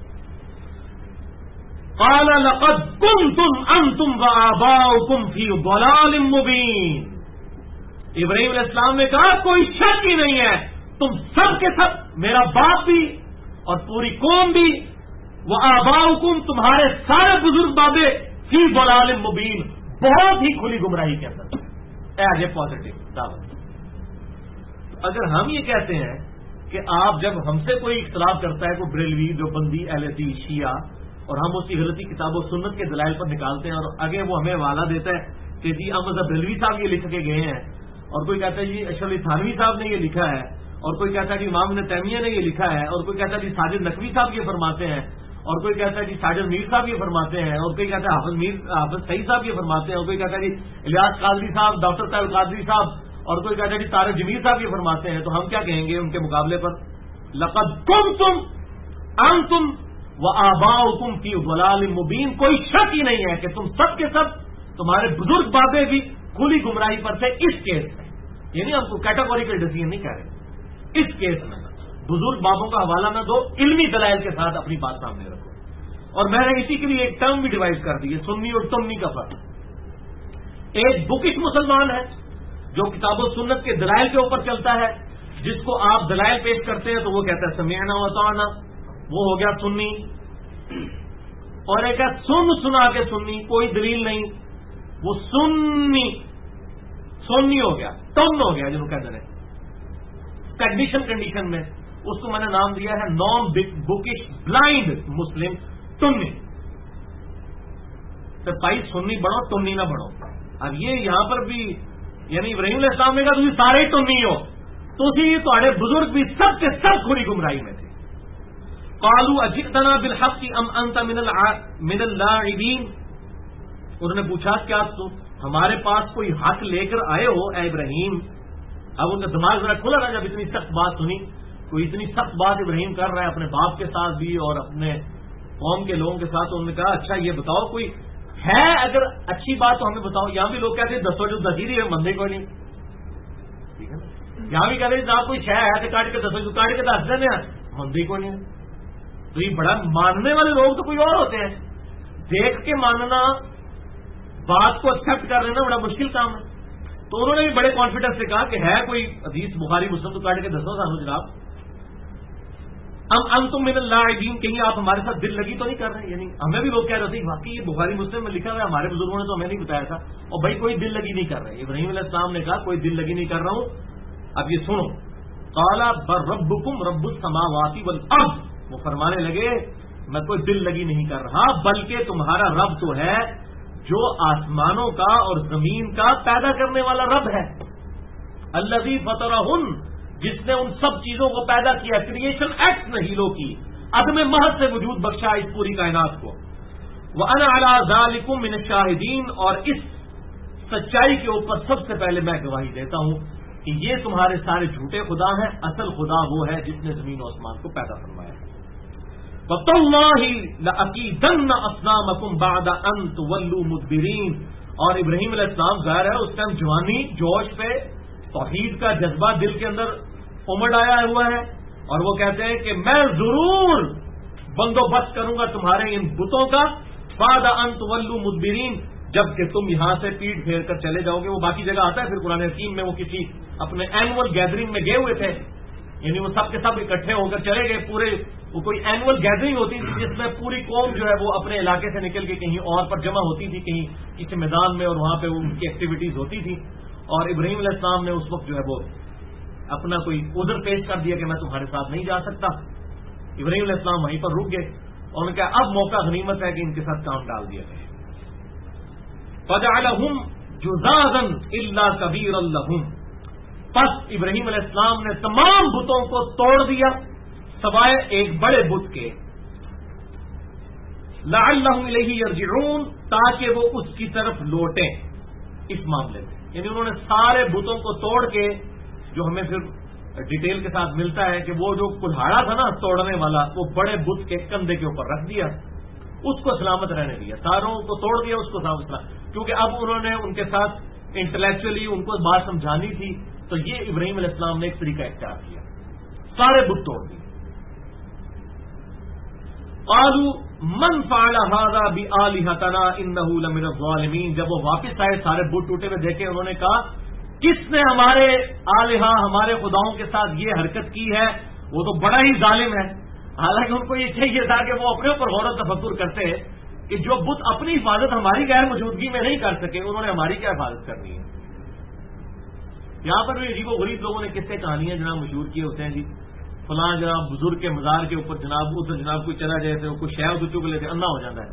قال لقد كنتم انتم وآباؤكم في ضلال مبين. ابراہیم علیہ السلام نے کہا کوئی شک ہی نہیں ہے، تم سب کے سب، میرا باپ بھی اور پوری قوم بھی، وآباؤكم تمہارے سارے بزرگ بابے، فی ضلال مبین بہت ہی کھلی گمراہی کے اندر. ایز اے پازیٹو دعوت. اگر ہم یہ کہتے ہیں کہ آپ جب ہم سے کوئی اختلاف کرتا ہے، کوئی بریلوی، دیوبندی، اہل حدیث، شیعہ، اور ہم اس کی غلطی کتاب و سنت کے دلائل پر نکالتے ہیں اور آگے وہ ہمیں حوالہ دیتا ہے کہ جی احمد بریلوی صاحب یہ لکھ کے گئے ہیں، اور کوئی کہتا ہے جی اشرف علی تھانوی صاحب نے یہ لکھا ہے، اور کوئی کہتا ہے جی امام ابن تیمیہ نے یہ لکھا ہے، اور کوئی کہتا ہے جی ساجد نقوی صاحب یہ فرماتے ہیں، اور کوئی کہتا ہے جی ساجد میر صاحب یہ فرماتے ہیں، اور کوئی کہتا ہے حافظ سعید صاحب یہ فرماتے ہیں، اور کوئی کہتا ہے جی الیاس قادری صاحب، ڈاکٹر صاحب قادری صاحب، اور کوئی کہتا ہے جی طارق جمیل صاحب یہ فرماتے ہیں. تو ہم کیا کہیں گے ان کے مقابلے پر؟ لقد کنتم انتم وآباؤکم فی ضلال مبین. کوئی شک ہی نہیں ہے کہ تم سب کے سب، تمہارے بزرگ بابے بھی کھلی گمراہی پر تھے. اس کیس میں یعنی ہم کو کیٹاگوریکل ڈیسیژن نہیں کہہ رہے، اس کیس میں بزرگ بابوں کا حوالہ نہ دو، علمی دلائل کے ساتھ اپنی بات سامنے رکھو. اور میں نے اسی کے لیے ایک ٹرم بھی ڈیوائز کر دی ہے، سنی اور تمنی کا فرق. ایک بکش مسلمان ہے جو کتاب و سنت کے دلائل کے اوپر چلتا ہے، جس کو آپ دلائل پیش کرتے ہیں تو وہ کہتا ہے سمعنا واطعنا، وہ ہو گیا سنی. اور ایک ہے سنا کے سنی، کوئی دلیل نہیں، وہ سنی ہو گیا، تم ہو گیا جنہوں کہتے ہیں. کنڈیشن میں اس کو میں نے نام دیا ہے نان بکش بلائنڈ مسلم تنی. تو بھائی سنی بڑھو، تنی نہ بڑھو. اب یہ یہاں پر بھی یعنی ابراہیم علیہ السلام نے کہا تم سارے ہی تنی ہو، تو تمہارے بزرگ بھی سب کے سب کھلی گمراہی میں تھے. قالوا اجئتنا بالحق ام انت من اللاعبین. انہوں نے پوچھا کیا تم ہمارے پاس کوئی حق لے کر آئے ہو اے ابراہیم؟ اب ان کا دماغ ذرا کھلا رہا جب اتنی سخت بات سنی. کوئی اتنی سخت بات ابراہیم کر رہا ہے اپنے باپ کے ساتھ بھی اور اپنے قوم کے لوگوں کے ساتھ. انہوں نے کہا اچھا یہ بتاؤ کوئی ہے اگر اچھی بات تو ہمیں بتاؤ. یہاں بھی لوگ کہتے ہیں دسو جو دسیری ہے مندے کو نہیں، ٹھیک ہے نا. یہاں بھی کہتے ہیں آپ کوئی شہ ہے تو کاٹ کے دسو، جو کاٹ کے دس دینے مندے کو نہیں. تو یہ بڑا ماننے والے لوگ تو کوئی اور ہوتے ہیں، دیکھ کے ماننا، بات کو ایکسپٹ کر لینا بڑا مشکل کام ہے. تو انہوں نے بھی بڑے کانفیڈنس سے کہا کہ ہے کوئی حدیث بخاری مسلم تو کاٹ کے دسو سانو جناب. انتم من اللاعبین، کہیں آپ ہمارے ساتھ دل لگی تو نہیں کر رہے؟ یعنی ہمیں بھی لوگ کہہ رہے تھے واقعی یہ بخاری مسلم میں لکھا ہوا ہے، ہمارے بزرگوں نے تو ہمیں نہیں بتایا تھا. اور بھائی کوئی دل لگی نہیں کر رہے. ابراہیم علیہ السلام نے کہا کوئی دل لگی نہیں کر رہا ہوں. اب یہ سنو، قال بل ربکم رب السماوات والارض. وہ فرمانے لگے میں کوئی دل لگی نہیں کر رہا، بلکہ تمہارا رب تو ہے جو آسمانوں کا اور زمین کا پیدا کرنے والا رب ہے. الذی فطرہن، جس نے ان سب چیزوں کو پیدا کیا، کریشن ایکٹ نے ہیلو کی، عدم محض سے وجود بخشا اس پوری کائنات کو. وَأَنَا عَلَىٰ ذَٰلِكُم مِّنَ الشَّاهِدِينَ، اور اس سچائی کے اوپر سب سے پہلے میں گواہی دیتا ہوں کہ یہ تمہارے سارے جھوٹے خدا ہیں، اصل خدا وہ ہے جس نے زمین و آسمان کو پیدا فرمایا ہے. وَتَاللَّهِ لَأَكِيدَنَّ أَصْنَامَكُمْ بَعْدَ أَن تُوَلُّوا مُدْبِرِينَ. اور ابراہیم علیہ السلام ظاہر ہے اس ٹائم جوانی جوش پہ توحید کا جذبہ دل کے اندر امڑ آیا ہوا ہے، اور وہ کہتے ہیں کہ میں ضرور بندوبست کروں گا تمہارے ان بتوں کا، بعد ان تولوا مدبرین، جبکہ تم یہاں سے پیٹ پھیر کر چلے جاؤ گے. وہ باقی جگہ آتا ہے پھر قرآن حکیم میں، وہ کسی اپنے اینول گیدرنگ میں گئے ہوئے تھے، یعنی وہ سب کے سب اکٹھے ہو کر چلے گئے. پورے وہ کوئی اینول گیدرنگ ہوتی تھی جس میں پوری قوم جو ہے وہ اپنے علاقے سے نکل کے کہیں اور پر جمع ہوتی تھی، کہیں کسی میدان میں، اور وہاں پہ ان کی ایکٹیویٹیز ہوتی تھی. اور ابراہیم علیہ السلام نے اس وقت جو ہے وہ اپنا کوئی عذر پیش کر دیا کہ میں تمہارے ساتھ نہیں جا سکتا. ابراہیم علیہ السلام وہیں پر رک گئے اور انہوں نے کہا اب موقع غنیمت ہے کہ ان کے ساتھ کام ڈال دیا جائے. فَجَعَلَهُمْ جُذَاذًا إِلَّا كَبِيرًا لَهُمْ. پس ابراہیم علیہ السلام نے تمام بتوں کو توڑ دیا سوائے ایک بڑے بت کے. لَعَلَّهُمْ إِلَيْهِ يَرْجِعُونَ، تاکہ وہ اس کی طرف لوٹیں اس معاملے میں. یعنی انہوں نے سارے بتوں کو توڑ کے، جو ہمیں پھر ڈیٹیل کے ساتھ ملتا ہے کہ وہ جو کلہاڑا تھا نا توڑنے والا، وہ بڑے بت کے کندھے کے اوپر رکھ دیا، اس کو سلامت رہنے دیا، ساروں کو توڑ دیا، اس کو سلامت، کیونکہ اب انہوں نے ان کے ساتھ انٹلیکچولی ان کو بات سمجھانی تھی، تو یہ ابراہیم علیہ السلام نے ایک طریقہ اختیار کیا، سارے بت توڑ دیے۔ قالوا من فعل هذا بآلهتنا انه لمن الظالمین، جب وہ واپس آئے سارے بت ٹوٹے ہوئے دیکھے، انہوں نے کہا کس نے ہمارے آلہہ ہمارے خداؤں کے ساتھ یہ حرکت کی ہے، وہ تو بڑا ہی ظالم ہے۔ حالانکہ ان کو یہ چاہیے تھا کہ وہ اپنے اوپر غور و تفکر کرتے کہ جو بت اپنی حفاظت ہماری غیر موجودگی میں نہیں کر سکے، انہوں نے ہماری کیا حفاظت کرنی ہے۔ یہاں پر بھی عجیب و غریب لوگوں نے قصے کہانیاں جناب مشہور کیے ہوتے ہیں، جی فلاں جناب بزرگ کے مزار کے اوپر جناب ادھر جناب کوئی چلا جائے تو کوئی شہد چک لیتے اندھا ہو جاتا ہے۔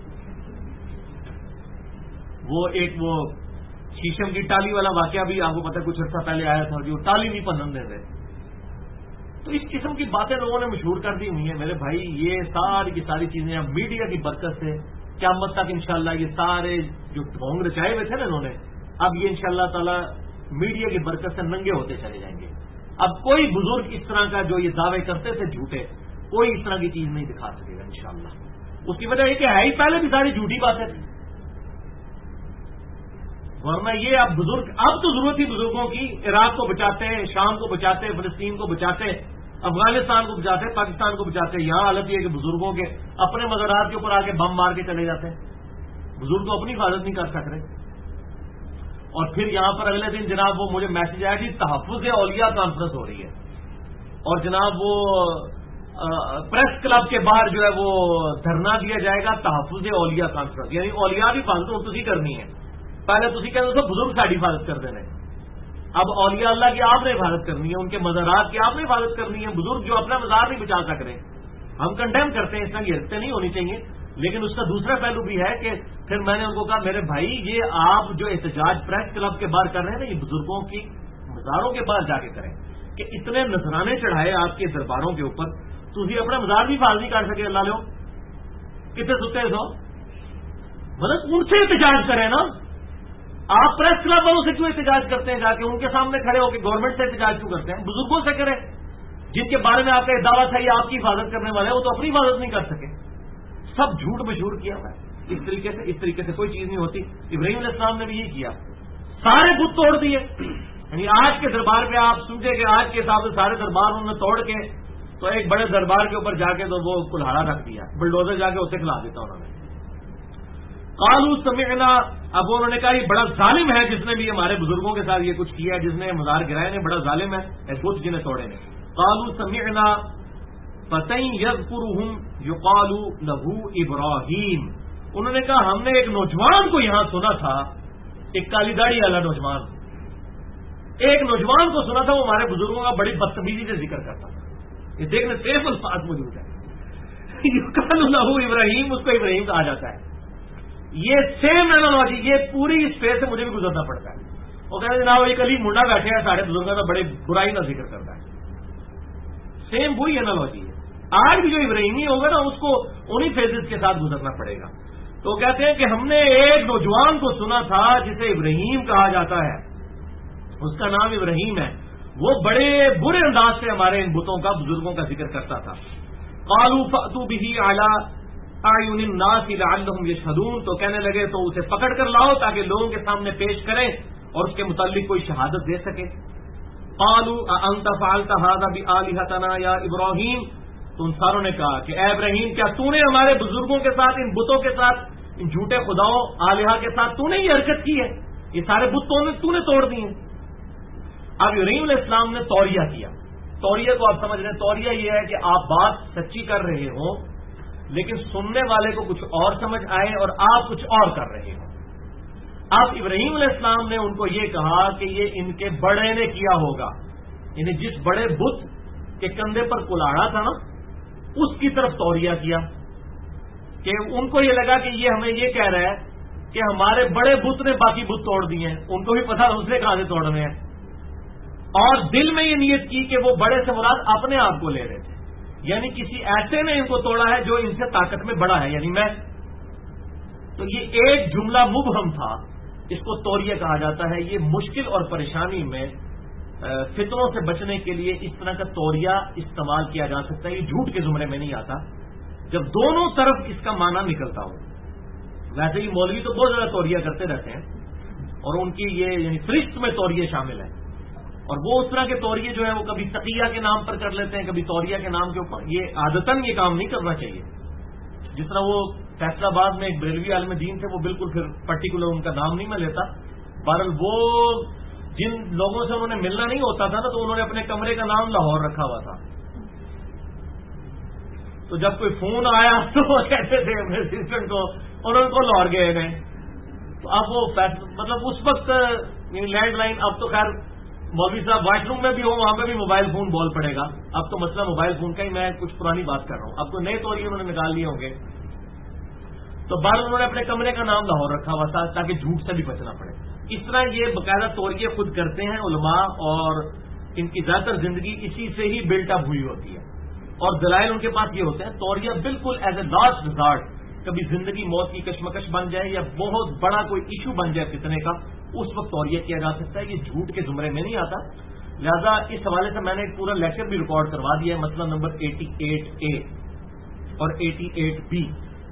وہ ایک وہ شیشم کی ٹالی والا واقعہ بھی آپ کو پتہ ہے کچھ عرصہ پہلے آیا تھا، جو ٹالی نہیں پسند دیتے، تو اس قسم کی باتیں لوگوں نے مشہور کر دی ہوئی ہیں۔ میرے بھائی یہ ساری کی ساری چیزیں اب میڈیا کی برکت سے قیامت تک انشاءاللہ یہ سارے جو ڈھونگ رچائے ہوئے تھے نا انہوں نے، اب یہ انشاءاللہ تعالی میڈیا کی برکت سے ننگے ہوتے چلے جائیں گے۔ اب کوئی بزرگ اس طرح کا جو یہ دعوے کرتے تھے جھوٹے، کوئی اس طرح کی چیز نہیں دکھا سکے گا انشاءاللہ۔ اس کی وجہ یہ کہ ہے ہی پہلے بھی ساری جھوٹی باتیں تھیں، ورنہ یہ اب بزرگ، اب تو ضرورت ہی بزرگوں کی، عراق کو بچاتے، شام کو بچاتے، فلسطین کو بچاتے، افغانستان کو بچاتے، پاکستان کو بچاتے، یہاں حالت یہ کہ بزرگوں کے اپنے مزارات کے اوپر آ کے بم مار کے چلے جاتے ہیں، بزرگ تو اپنی حفاظت نہیں کر سک رہے۔ اور پھر یہاں پر اگلے دن جناب وہ مجھے میسج آیا کہ تحفظ اولیاء کانفرنس ہو رہی ہے، اور جناب وہ پریس کلب کے باہر جو ہے وہ دھرنا دیا جائے گا تحفظ اولیاء کانفرنس، یعنی اولیاء کی حفاظت تھی کرنی ہے۔ پہلے تھی کہتے تھے بزرگ ساری حفاظت کر دینے، اب اولیاء اللہ کی آپ نے حفاظت کرنی ہے، ان کے مزارات کی آپ نے حفاظت کرنی ہے۔ بزرگ جو اپنا مزار نہیں بچا سک رہے، ہم کنڈیم کرتے ہیں، اس طرح کی حرکتیں نہیں ہونی چاہیے، لیکن اس کا دوسرا پہلو بھی ہے کہ پھر میں نے ان کو کہا میرے بھائی یہ آپ جو احتجاج پریس کلب کے باہر کر رہے ہیں نا، یہ بزرگوں کی مزاروں کے باہر جا کے کریں کہ اتنے نذرانے چڑھائے آپ کے درباروں کے اوپر، تھی اپنا مزار بھی حفاظت نہیں کر سکے، اللہ لو کتنے ستے سو، مطلب ان سے احتجاج کریں نا۔ آپ پریس کلب والوں سے کیوں احتجاج کرتے ہیں، جا کے ان کے سامنے کھڑے ہو کے گورنمنٹ سے احتجاج کیوں کرتے ہیں؟ بزرگوں سے کریں جن کے بارے میں آپ کا دعویٰ تھا یہ آپ کی حفاظت کرنے والے ہیں، وہ تو اپنی حفاظت نہیں کر سکے، سب جھوٹ مشہور کیا ہوا ہے۔ اس طریقے سے کوئی چیز نہیں ہوتی۔ ابراہیم علیہ السلام نے بھی یہ کیا، سارے بت توڑ دیے، یعنی آج کے دربار پہ آپ سمجھے کہ آج کے حساب سے سارے دربار انہوں نے توڑ کے تو ایک بڑے دربار کے اوپر جا کے تو وہ کلہاڑا رکھ دیا، بلڈوزر جا کے اسے کھلا دیتا انہوں نے۔ قالوا سمعنا، اب انہوں نے کہا یہ بڑا ظالم ہے جس نے بھی ہمارے بزرگوں کے ساتھ یہ کچھ کیا ہے، جس نے مزار گرائے نے، بڑا ظالم ہے بت جنہیں توڑے نے۔ قالوا سمعنا فتى يذكرهم يقال له ابراہیم، انہوں نے کہا ہم نے ایک نوجوان کو یہاں سنا تھا، ایک کالی داڑھی والا نوجوان، ایک نوجوان کو سنا تھا، وہ ہمارے بزرگوں کا بڑی بدتمیزی سے ذکر کرتا تھا۔ یہ دیکھنے صرف الفاظ موجود ہے، يقال له ابراہیم، اس کو ابراہیم کہا جاتا ہے۔ یہ سیم اینالوجی یہ پوری اسپیس سے مجھے بھی گزرنا پڑتا ہے۔ وہ کہتے ہیں جناب ایک علی منڈا بیٹھے ہیں سارے بزرگوں کا بڑے برائی کا ذکر کرتا ہے، سیم وہی اینالوجی ہے۔ آج بھی جو ابراہیمی ہوگا نا اس کو انہی فیزز کے ساتھ گزرنا پڑے گا۔ تو کہتے ہیں کہ ہم نے ایک نوجوان کو سنا تھا جسے ابراہیم کہا جاتا ہے، اس کا نام ابراہیم ہے، وہ بڑے برے انداز سے ہمارے ان بتوں کا بزرگوں کا ذکر کرتا تھا۔ قالوا فأتوا به على اعین الناس لعلهم یشهدون، تو کہنے لگے تو اسے پکڑ کر لاؤ تاکہ لوگوں کے سامنے پیش کریں اور اس کے متعلق کوئی شہادت دے سکے۔ قالوا اانت فعلت هذا بآلهتنا یا ابراہیم، تو ان ساروں نے کہا کہ اے ابراہیم کیا تو نے ہمارے بزرگوں کے ساتھ، ان بتوں کے ساتھ، ان جھوٹے خداؤں آلہہ کے ساتھ تو نے یہ حرکت کی ہے، یہ سارے بت تو نے توڑ دیے۔ اب ابراہیم علیہ السلام نے توریہ کیا۔ توریہ کو آپ سمجھ رہے ہیں، توریہ یہ ہے کہ آپ بات سچی کر رہے ہوں لیکن سننے والے کو کچھ اور سمجھ آئے اور آپ کچھ اور کر رہے ہوں۔ اب ابراہیم علیہ السلام نے ان کو یہ کہا کہ یہ ان کے بڑے نے کیا ہوگا، یعنی جس بڑے بت کے کندھے پر کلاڑا تھا نا اس کی طرف توریہ کیا کہ ان کو یہ لگا کہ یہ ہمیں یہ کہہ رہا ہے کہ ہمارے بڑے بت نے باقی بت توڑ دیے ہیں، ان کو بھی پتا اس نے کہاں سے توڑنے ہیں، اور دل میں یہ نیت کی کہ وہ بڑے سے مراد اپنے آپ کو لے رہے تھے، یعنی کسی ایسے نے ان کو توڑا ہے جو ان سے طاقت میں بڑا ہے، یعنی میں۔ تو یہ ایک جملہ مبہم تھا، اس کو توریہ کہا جاتا ہے۔ یہ مشکل اور پریشانی میں فتنوں سے بچنے کے لیے اس طرح کا توریہ استعمال کیا جا سکتا ہے. یہ جھوٹ کے زمرے میں نہیں آتا جب دونوں طرف اس کا معنی نکلتا ہو. ویسے ہی مولوی تو بہت زیادہ توریہ کرتے رہتے ہیں اور ان کی یہ یعنی فہرست میں توریہ شامل ہے, اور وہ اس طرح کے توریے جو ہے وہ کبھی تقیہ کے نام پر کر لیتے ہیں, کبھی توریہ کے نام کے اوپر. یہ عادتاً یہ کام نہیں کرنا چاہیے. جس طرح وہ فیصلہ آباد میں ایک بریلوی عالم دین تھے, وہ بالکل پھر پرٹیکولر ان کا نام نہیں میں لیتا. بہرحال وہ جن لوگوں سے انہوں نے ملنا نہیں ہوتا تھا نا, تو انہوں نے اپنے کمرے کا نام لاہور رکھا ہوا تھا. تو جب کوئی فون آیا تو وہ کہتے تھے اپنے اسسٹنٹ کو, انہوں کو لاہور گئے گئے. تو اب وہ مطلب اس وقت لینڈ لائن, اب تو خیر مولوی صاحب واش روم میں بھی ہو وہاں پہ بھی موبائل فون بول پڑے گا. اب تو مسئلہ موبائل فون کا ہی, میں کچھ پرانی بات کر رہا ہوں. اب تو نئے طور انہوں نے نکال لیے ہوں گے. تو بہرحال انہوں نے اپنے کمرے کا نام لاہور رکھا ہوا تھا تاکہ جھوٹ سے بھی بچنا پڑے. اس طرح یہ باقاعدہ توریے خود کرتے ہیں علماء, اور ان کی زیادہ تر زندگی اسی سے ہی بلٹ اپ ہوئی ہوتی ہے. اور دلائل ان کے پاس یہ ہوتے ہیں, توریہ بالکل ایز اے لاسٹ ریزارٹ, کبھی زندگی موت کی کشمکش بن جائے یا بہت بڑا کوئی ایشو بن جائے فتنے کا, اس وقت توریہ کیا جا سکتا ہے. یہ جھوٹ کے زمرے میں نہیں آتا. لہذا اس حوالے سے میں نے ایک پورا لیکچر بھی ریکارڈ کروا دیا ہے, مسئلہ نمبر 88A اور 88B,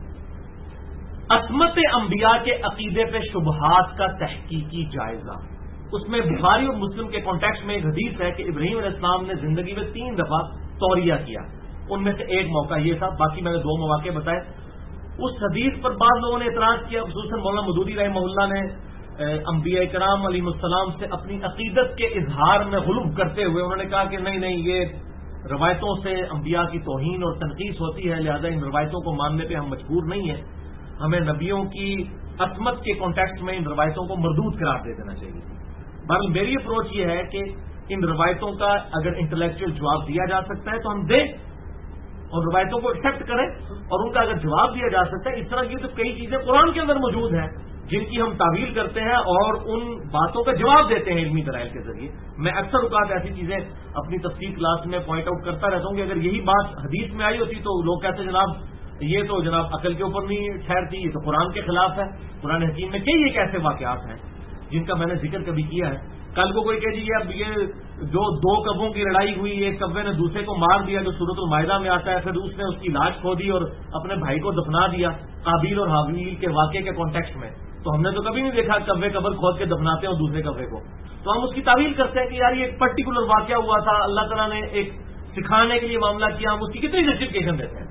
عصمت انبیاء کے عقیدے پہ شبہات کا تحقیقی جائزہ. اس میں بخاری اور مسلم کے کانٹیکسٹ میں ایک حدیث ہے کہ ابراہیم علیہ السلام نے زندگی میں 3 دفعہ توریہ کیا. ان میں سے ایک موقع یہ تھا, باقی میں نے 2 مواقع بتائے. اس حدیث پر بعض لوگوں نے اعتراض کیا, خصوصاً مولانا مودودی رحمہ اللہ نے انبیاء کرام علیہ السلام سے اپنی عقیدت کے اظہار میں غلو کرتے ہوئے انہوں نے کہا کہ نہیں یہ روایتوں سے انبیاء کی توہین اور تنقیص ہوتی ہے, لہذا ان روایتوں کو ماننے پہ ہم مجبور نہیں ہیں, ہمیں نبیوں کی عصمت کے کانٹیکسٹ میں ان روایتوں کو مردود قرار دے دینا چاہیے. بہرحال میری اپروچ یہ ہے کہ ان روایتوں کا اگر انٹلیکچوئل جواب دیا جا سکتا ہے تو ہم دیں اور روایتوں کو ایکسیپٹ کریں, اور ان کا اگر جواب دیا جا سکتا ہے, اس طرح کی تو کئی چیزیں قرآن کے اندر موجود ہیں جن کی ہم تعویل کرتے ہیں اور ان باتوں کا جواب دیتے ہیں علمی دلائل کے ذریعے. میں اکثر اوقات ایسی چیزیں اپنی تفسیر کلاس میں پوائنٹ آؤٹ کرتا رہتا ہوں کہ اگر یہی بات حدیث میں آئی ہوتی تو لوگ کہتے جناب یہ تو جناب عقل کے اوپر نہیں ٹھہرتی, یہ تو قرآن کے خلاف ہے. قرآن حکیم میں کئی ایک ایسے واقعات ہیں جن کا میں نے ذکر کبھی کیا ہے. کل کو کوئی کہہ دیجیے اب یہ جو 2 کبوں کی لڑائی ہوئی, ایک کبے نے دوسرے کو مار دیا جو سورۃ المائدہ میں آتا ہے, پھر اس نے اس کی لاش کھو دی اور اپنے بھائی کو دفنا دیا قابیل اور حابیل کے واقعے کے کانٹیکسٹ میں. تو ہم نے تو کبھی نہیں دیکھا کبے قبر کھود کے دفناتے ہیں دوسرے کبے کو. تو ہم اس کی تعویل کرتے ہیں کہ یار یہ ایک پرٹیکولر واقعہ ہوا تھا, اللہ تعالیٰ نے ایک سکھانے کے لیے معاملہ کیا, ہم اس کی کتنی جسٹیفیکیشن دیتے ہیں.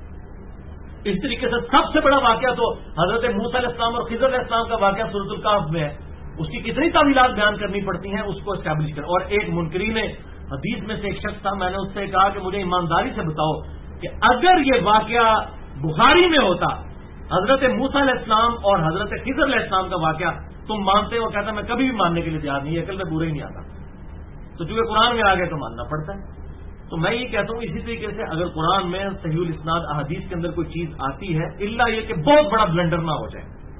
اس طریقے سے سب سے بڑا واقعہ تو حضرت موسیٰ علیہ السلام اور خضر علیہ السلام کا واقعہ سورۃ الکہف میں ہے, اس کی کتنی تعویلات بیان کرنی پڑتی ہیں اس کو اسٹیبلش کر. اور ایک منکرین حدیث میں سے ایک شخص تھا, میں نے اس سے کہا کہ مجھے ایمانداری سے بتاؤ کہ اگر یہ واقعہ بخاری میں ہوتا حضرت موسیٰ علیہ السلام اور حضرت خضر علیہ السلام کا واقعہ, تم مانتے ہو؟ کہتا میں کبھی بھی ماننے کے لیے تیار نہیں, عقل میں پورا ہی نہیں آتا. تو چونکہ قرآن میں آ گئے تو ماننا پڑتا ہے. تو میں یہ کہتا ہوں اسی طریقے سے اگر قرآن میں صحیح الاسناد احادیث کے اندر کوئی چیز آتی ہے, الا یہ کہ بہت بڑا بلنڈر نہ ہو جائے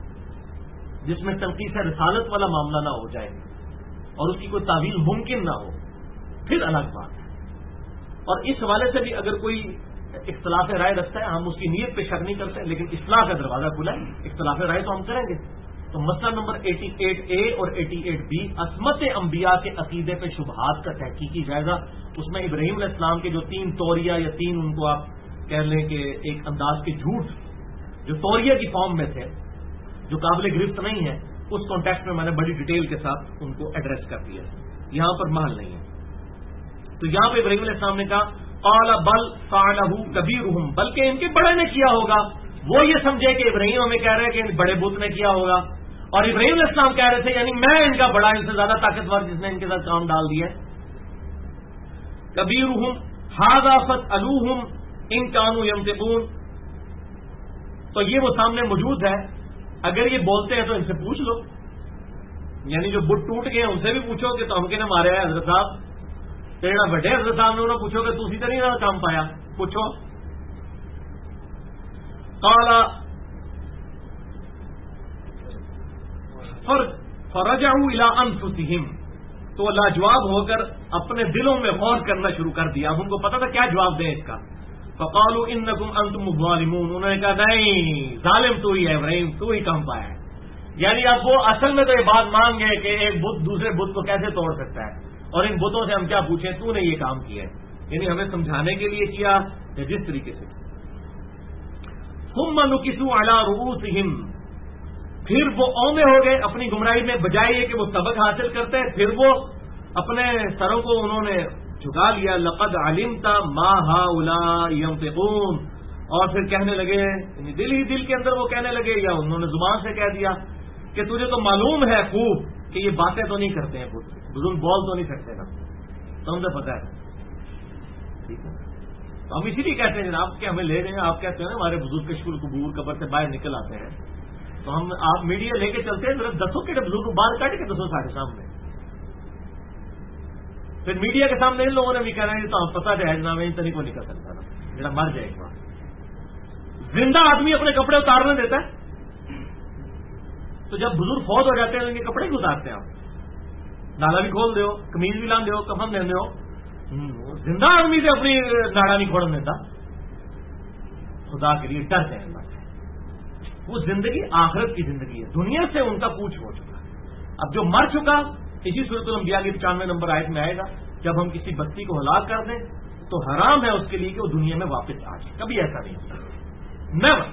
جس میں تنقیص رسالت والا معاملہ نہ ہو جائے اور اس کی کوئی تعویل ممکن نہ ہو, پھر الگ بات ہے. اور اس حوالے سے بھی اگر کوئی اختلاف رائے رکھتا ہے ہم اس کی نیت پہ شک نہیں کرتے, لیکن اصلاح کا دروازہ کھلا ہے, اختلاف رائے تو ہم کریں گے. تو مسئلہ نمبر 88A اور 88B, عصمت انبیاء کے عقیدے پہ شبہات کا تحقیقی جائزہ. اس میں ابراہیم علیہ السلام کے جو 3 توریہ یا 3 ان کو آپ کہہ لیں کہ ایک انداز کے جھوٹ جو توریہ کی فارم میں تھے جو قابل گرفت نہیں ہے, اس کانٹیکسٹ میں میں نے بڑی ڈیٹیل کے ساتھ ان کو ایڈریس کر دیا. یہاں پر محل نہیں ہے. تو یہاں پہ ابراہیم علیہ السلام نے کہا قال بل فعلہ کبیرہم, بلکہ ان کے بڑے نے کیا ہوگا. وہ یہ سمجھے کہ ابراہیم ہمیں کہہ رہے ہیں کہ بڑے بت نے کیا ہوگا, اور ابراہیم علیہ السلام کہہ رہے تھے یعنی میں ان کا بڑا, ان سے زیادہ طاقتور جس نے ان کے ساتھ کام ڈال دیا. کبیرہم ھذا فاسألوہم ان کانوا ینطقون, تو یہ وہ سامنے موجود ہے, اگر یہ بولتے ہیں تو ان سے پوچھ لو. یعنی جو بت ٹوٹ گئے ان سے بھی پوچھو کہ تو ہم کہنے مارے ہیں حضرت صاحب, تیرا بڑے حضرت صاحب نے انہوں پوچھو کہ تو اسی طرح نہ کام پایا, پوچھو. قال فرجعوا الى انفسهم, تو لاجواب ہو کر اپنے دلوں میں غور کرنا شروع کر دیا. اب ان کو پتا تھا کیا جواب دیں اس کا. فقالوا انکم انتم الظالمون, انہوں نے کہا نہیں ظالم تو ہی ہے ابراہیم, تو ہی کام پایا ہے. یعنی اب وہ اصل میں تو یہ بات مان گئے کہ ایک بت دوسرے بت کو کیسے توڑ سکتا ہے, اور ان بتوں سے ہم کیا پوچھیں تو نے یہ کام کیا ہے، یعنی ہمیں سمجھانے کے لیے کیا یا جس طریقے سے. ثم نکسوا علی رؤوسہم، پھر وہ اومے ہو گئے اپنی گمراہی میں، بجائے یہ کہ وہ سبق حاصل کرتے ہیں پھر وہ اپنے سروں کو انہوں نے جھکا لیا. لقد علمت ما هؤلاء ينطقون، اور پھر کہنے لگے، یعنی دل ہی دل کے اندر وہ کہنے لگے یا انہوں نے زبان سے کہہ دیا کہ تجھے تو معلوم ہے خوب کہ یہ باتیں تو نہیں کرتے ہیں، بزرگ بول تو نہیں سکتے نا، تو ہم سے پتہ ہے. ٹھیک ہے، تو ہم اسی لیے کہتے ہیں جناب کہ ہمیں لے رہے ہیں. آپ کہتے ہیں نا ہمارے بزرگ کشف القبور قبر سے باہر نکل آتے ہیں، تو ہم آپ میڈیا لے کے چلتے ہیں، صرف دسوں کے بزرگ کو باہر کاٹ کے دسوں سارے سامنے، پھر میڈیا کے سامنے ان لوگوں نے بھی کہنا ہے تو ہم پتہ ہے جناب ان طریقے کو نہیں کر سکتا نا، میرا مر جائے ایک بار. زندہ آدمی اپنے کپڑے اتارنے دیتا ہے، تو جب بزرگ فوت ہو جاتے ہیں ان کے کپڑے بھی اتارتے ہیں. آپ نالا بھی کھول دو، قمیض بھی لان دو، کفن دے دو، زندہ آدمی سے اپنی ناڑا نہیں کھوڑ دیتا. خدا کے لیے ڈر ہے اللہ سے. وہ زندگی آخرت کی زندگی ہے، دنیا سے ان کا کوچ ہو چکا. اب جو مر چکا اسی سورۃ الانبیاء کی 95 نمبر آیت میں آئے گا، جب ہم کسی بستی کو ہلاک کر دیں تو حرام ہے اس کے لیے کہ وہ دنیا میں واپس آ جائے. کبھی ایسا نہیں ہوتا، نیور.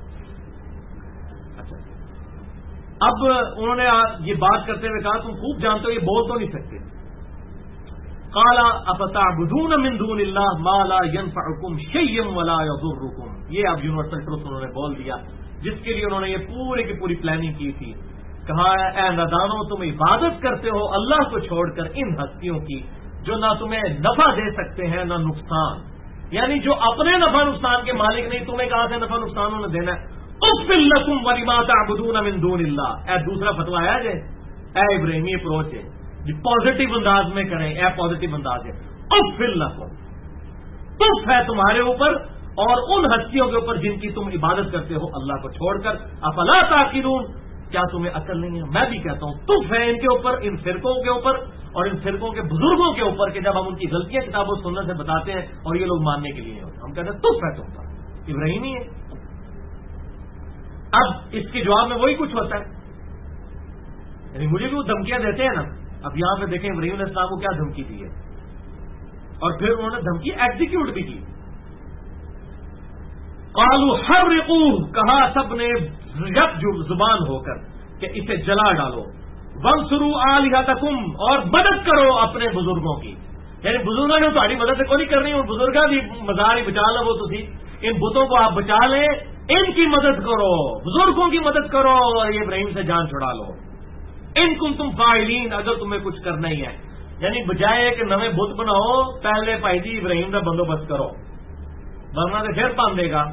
اچھا، اب انہوں نے یہ بات کرتے ہوئے کہا تم خوب جانتے ہو یہ بول تو نہیں سکتے. قال افتعبدون من دون اللہ ما لا ينفعكم شيئا ولا يضركم. یہ اب یونیورسل ٹروتھ انہوں نے بول دیا جس کے لیے انہوں نے یہ پورے کی پوری پلاننگ کی تھی. کہا اے نادانو تم عبادت کرتے ہو اللہ کو چھوڑ کر ان ہستیوں کی جو نہ تمہیں نفع دے سکتے ہیں نہ نقصان، یعنی جو اپنے نفع نقصان کے مالک نہیں، تمہیں کہاں سے نفع نقصان انہیں دینا ہے. اف لکم ولما تعبدون من دون اللہ. اے دوسرا فتویٰ آیا جائے، اے ابراہیمی اپروچ ہے جی، پازیٹو انداز میں کریں. اے پازیٹو انداز ہے. اف لکم، تف ہے تمہارے اوپر اور ان ہستیوں کے اوپر جن کی تم عبادت کرتے ہو اللہ کو چھوڑ کر. افلا تعقلون، کیا تمہیں عقل نہیں ہے؟ میں بھی کہتا ہوں تف ہے ان کے اوپر، ان فرقوں کے اوپر اور ان فرقوں کے بزرگوں کے اوپر کہ جب ہم ان کی غلطیاں کتاب و سنت سے بتاتے ہیں اور یہ لوگ ماننے کے لیے ہوتے ہیں، ہم کہتے ہیں تف ہے تم پر. ابراہیمی ہے. اب اس کے جواب میں وہی کچھ ہوتا ہے، یعنی مجھے بھی وہ دھمکیاں دیتے ہیں نا. اب یہاں پہ دیکھیں ابراہیم علیہ السلام کو کیا دھمکی دی ہے، اور پھر انہوں نے دھمکی ایگزیکیوٹ بھی کی. قالوا حرقوه، کہا سب نے زبان ہو کر کہ اسے جلا ڈالو. وانصروا آلہتکم، اور مدد کرو اپنے بزرگوں کی. یعنی بزرگوں نے تمہاری مدد کو نہیں کرنی، اور بزرگاں بھی مزار ہی بچا لو تھی، ان بتوں کو آپ بچا لیں، ان کی مدد کرو، بزرگوں کی مدد کرو اور یہ ابراہیم سے جان چھڑا لو. ان کنتم فاعلین، اگر تمہیں کچھ کرنا ہی ہے. یعنی بجائے کہ نئے بت بناؤ، پہلے بھائی جی ابراہیم کا بندوبست کرو، ورنہ سے پھر پان دے گا.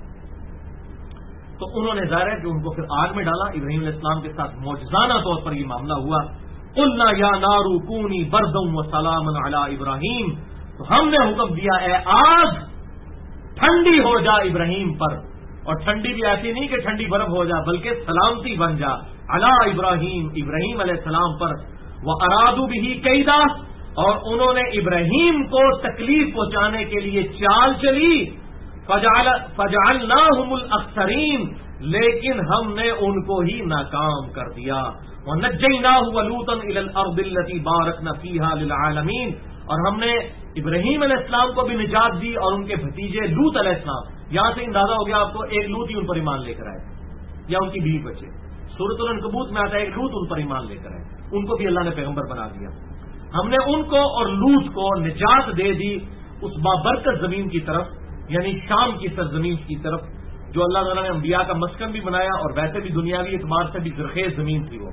تو انہوں نے ظاہر ہے کہ ان کو پھر آگ میں ڈالا. ابراہیم علیہ السلام کے ساتھ معجزانہ طور پر یہ معاملہ ہوا. قلنا یا نار کونی بردا وسلاما علی ابراہیم، تو ہم نے حکم دیا اے آگ ٹھنڈی ہو جا ابراہیم پر، اور ٹھنڈی بھی ایسی نہیں کہ ٹھنڈی برف ہو جا بلکہ سلامتی بن جا علی ابراہیم، ابراہیم علیہ السلام پر. وارادوا بہ کیدا، اور انہوں نے ابراہیم کو تکلیف پہنچانے کے لیے چال چلی. فجعلناہم الاخسرین، لیکن ہم نے ان کو ہی ناکام کر دیا. ونجیناہ ولوطا الی الارض التي بارکنا فیہا للعالمین، اور ہم نے ابراہیم علیہ السلام کو بھی نجات دی اور ان کے بھتیجے لوط علیہ السلام. یہاں سے اندازہ ہو گیا آپ کو ایک لوط ہی ان پر ایمان لے کر آئے یا ان کی بیوی بچے. سورۃ العنکبوت میں آتا ہے ایک لوط ان پر ایمان لے کر آئے، ان کو بھی اللہ نے پیغمبر بنا دیا. ہم نے ان کو اور لوط کو نجات دے دی اس بابرکت زمین کی طرف، یعنی شام کی سرزمین کی طرف، جو اللہ تعالیٰ نے انبیاء کا مسکن بھی بنایا اور ویسے بھی دنیاوی اعتبار سے بھی زرخیز زمین تھی.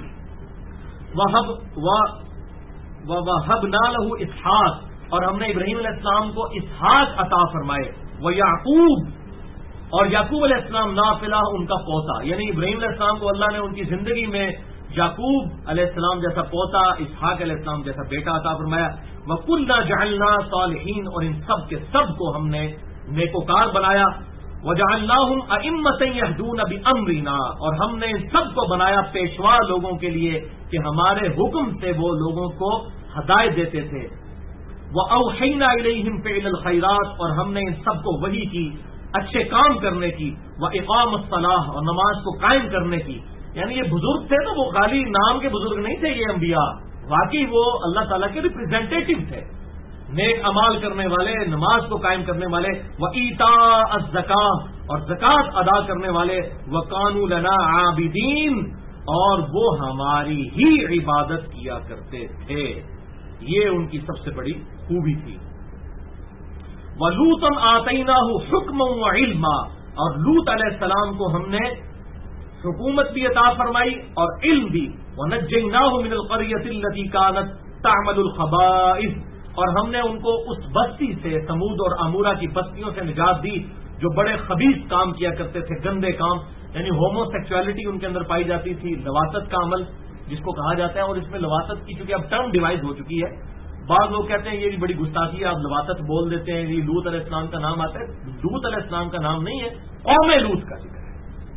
وَوَهَبْنَا لَهُ اسحاق، اور ہم نے ابراہیم علیہ السلام کو اسحاق عطا فرمائے. وَيَعْقُوب، اور یعقوب علیہ السلام نافلہ ان کا پوتا، یعنی ابراہیم علیہ السلام کو اللہ نے ان کی زندگی میں یعقوب علیہ السلام جیسا پوتا، اسحاق علیہ السلام جیسا بیٹا عطا فرمایا. وَكُلًّا جَعَلْنَا صَالِحِينَ، اور ان سب کے سب کو ہم نے نیکوکار بنایا. وَجَعَلْنَاهُمْ أَئِمَّةً يَهْدُونَ بِأَمْرِنَا، اور ہم نے ان سب کو بنایا پیشوا لوگوں کے لیے کہ ہمارے حکم سے وہ لوگوں کو ہدایت دیتے تھے. وَأَوْحَيْنَا إِلَيْهِمْ فِعْلَ الْخَيْرَاتِ، اور ہم نے ان سب کو وحی کی اچھے کام کرنے کی. وَإِقَامَ الصَّلَاةِ، اور نماز کو قائم کرنے کی. یعنی یہ بزرگ تھے تو وہ خالی نام کے بزرگ نہیں تھے، یہ انبیاء واقعی وہ اللہ تعالیٰ کے ریپرزینٹیٹو تھے، نیک امال کرنے والے، نماز کو قائم کرنے والے، وَإِيتَاءَ الزَّكَاةِ اور زکات ادا کرنے والے، وَكَانُوا لَنَا عَابِدِينَ اور وہ ہماری ہی عبادت کیا کرتے تھے. یہ ان کی سب سے بڑی خوبی تھی. وَلُوطًا آتَيْنَاهُ حُكْمًا وَعِلْمًا اور لوط علیہ السلام کو ہم نے حکومت بھی عطا فرمائی اور علم بھی. وَنَجَّيْنَاهُ مِنَ الْقَرْيَةِ الَّتِي كَانَتْ تَعْمَلُ الْخَبَائِثَ اور ہم نے ان کو اس بستی سے، سمود اور امورا کی بستیوں سے نجات دی جو بڑے خبیث کام کیا کرتے تھے، گندے کام، یعنی ہومو سیکچولیٹی ان کے اندر پائی جاتی تھی، لواطت کا عمل جس کو کہا جاتا ہے. اور اس میں لواطت کی چونکہ اب ٹرم ڈیوائز ہو چکی ہے، بعض لوگ کہتے ہیں یہ بھی بڑی گستاخی ہے، آپ لواطت بول دیتے ہیں. یہ لوط علیہ السلام کا نام آتا ہے، لوط علیہ السلام کا نام نہیں ہے، قوم لوط کا ذکر ہے،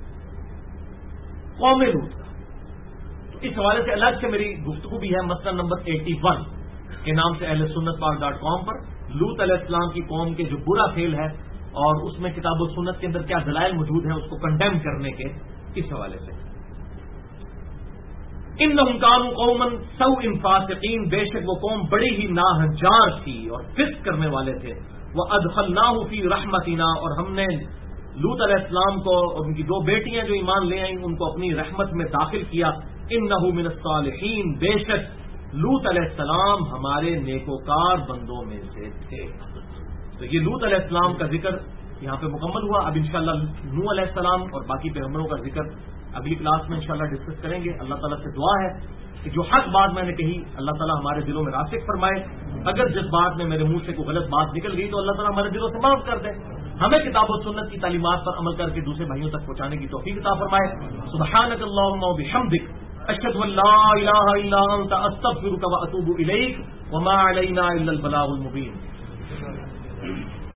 قوم لوط کا. تو اس حوالے سے الگ سے میری گفتگو بھی ہے مسئلہ نمبر 81 کے نام سے اہل سنت پاک.com پر، لوط علیہ السلام کی قوم کے جو برا فعل ہے اور اس میں کتاب و سنت کے اندر کیا دلائل موجود ہیں اس کو کنڈیم کرنے کے اس حوالے سے. انہم کانوا قوما سوء فاسقین بے شک وہ قوم بڑی ہی ناہنجار تھی اور فسق کرنے والے تھے. وادخلناہ فی رحمتنا اور ہم نے لوط علیہ السلام کو اور ان کی دو بیٹیاں جو ایمان لے آئیں ان کو اپنی رحمت میں داخل کیا. انہ من الصالحین بے شک لوط علیہ السلام ہمارے نیکوکار بندوں میں سے تھے. تو یہ لوط علیہ السلام کا ذکر یہاں پہ مکمل ہوا. اب انشاءاللہ نوح علیہ السلام اور باقی پیغمبروں کا ذکر اگلی کلاس میں انشاءاللہ ڈسکس کریں گے. اللہ تعالیٰ سے دعا ہے کہ جو حق بات میں نے کہی اللہ تعالیٰ ہمارے دلوں میں راسخ فرمائے. اگر جس بات میں میرے منہ سے کوئی غلط بات نکل گئی تو اللہ تعالیٰ ہمارے دلوں سے معاف کر دے. ہمیں کتاب و سنت کی تعلیمات پر عمل کر کے دوسرے بھائیوں تک پہنچانے کی توفیق عطا فرمائے. سبحانک اللہم و بحمدک اشہد ان لا الہ الا انت استغفرک و اتوب الیک وما علینا الا البلاغ المبین.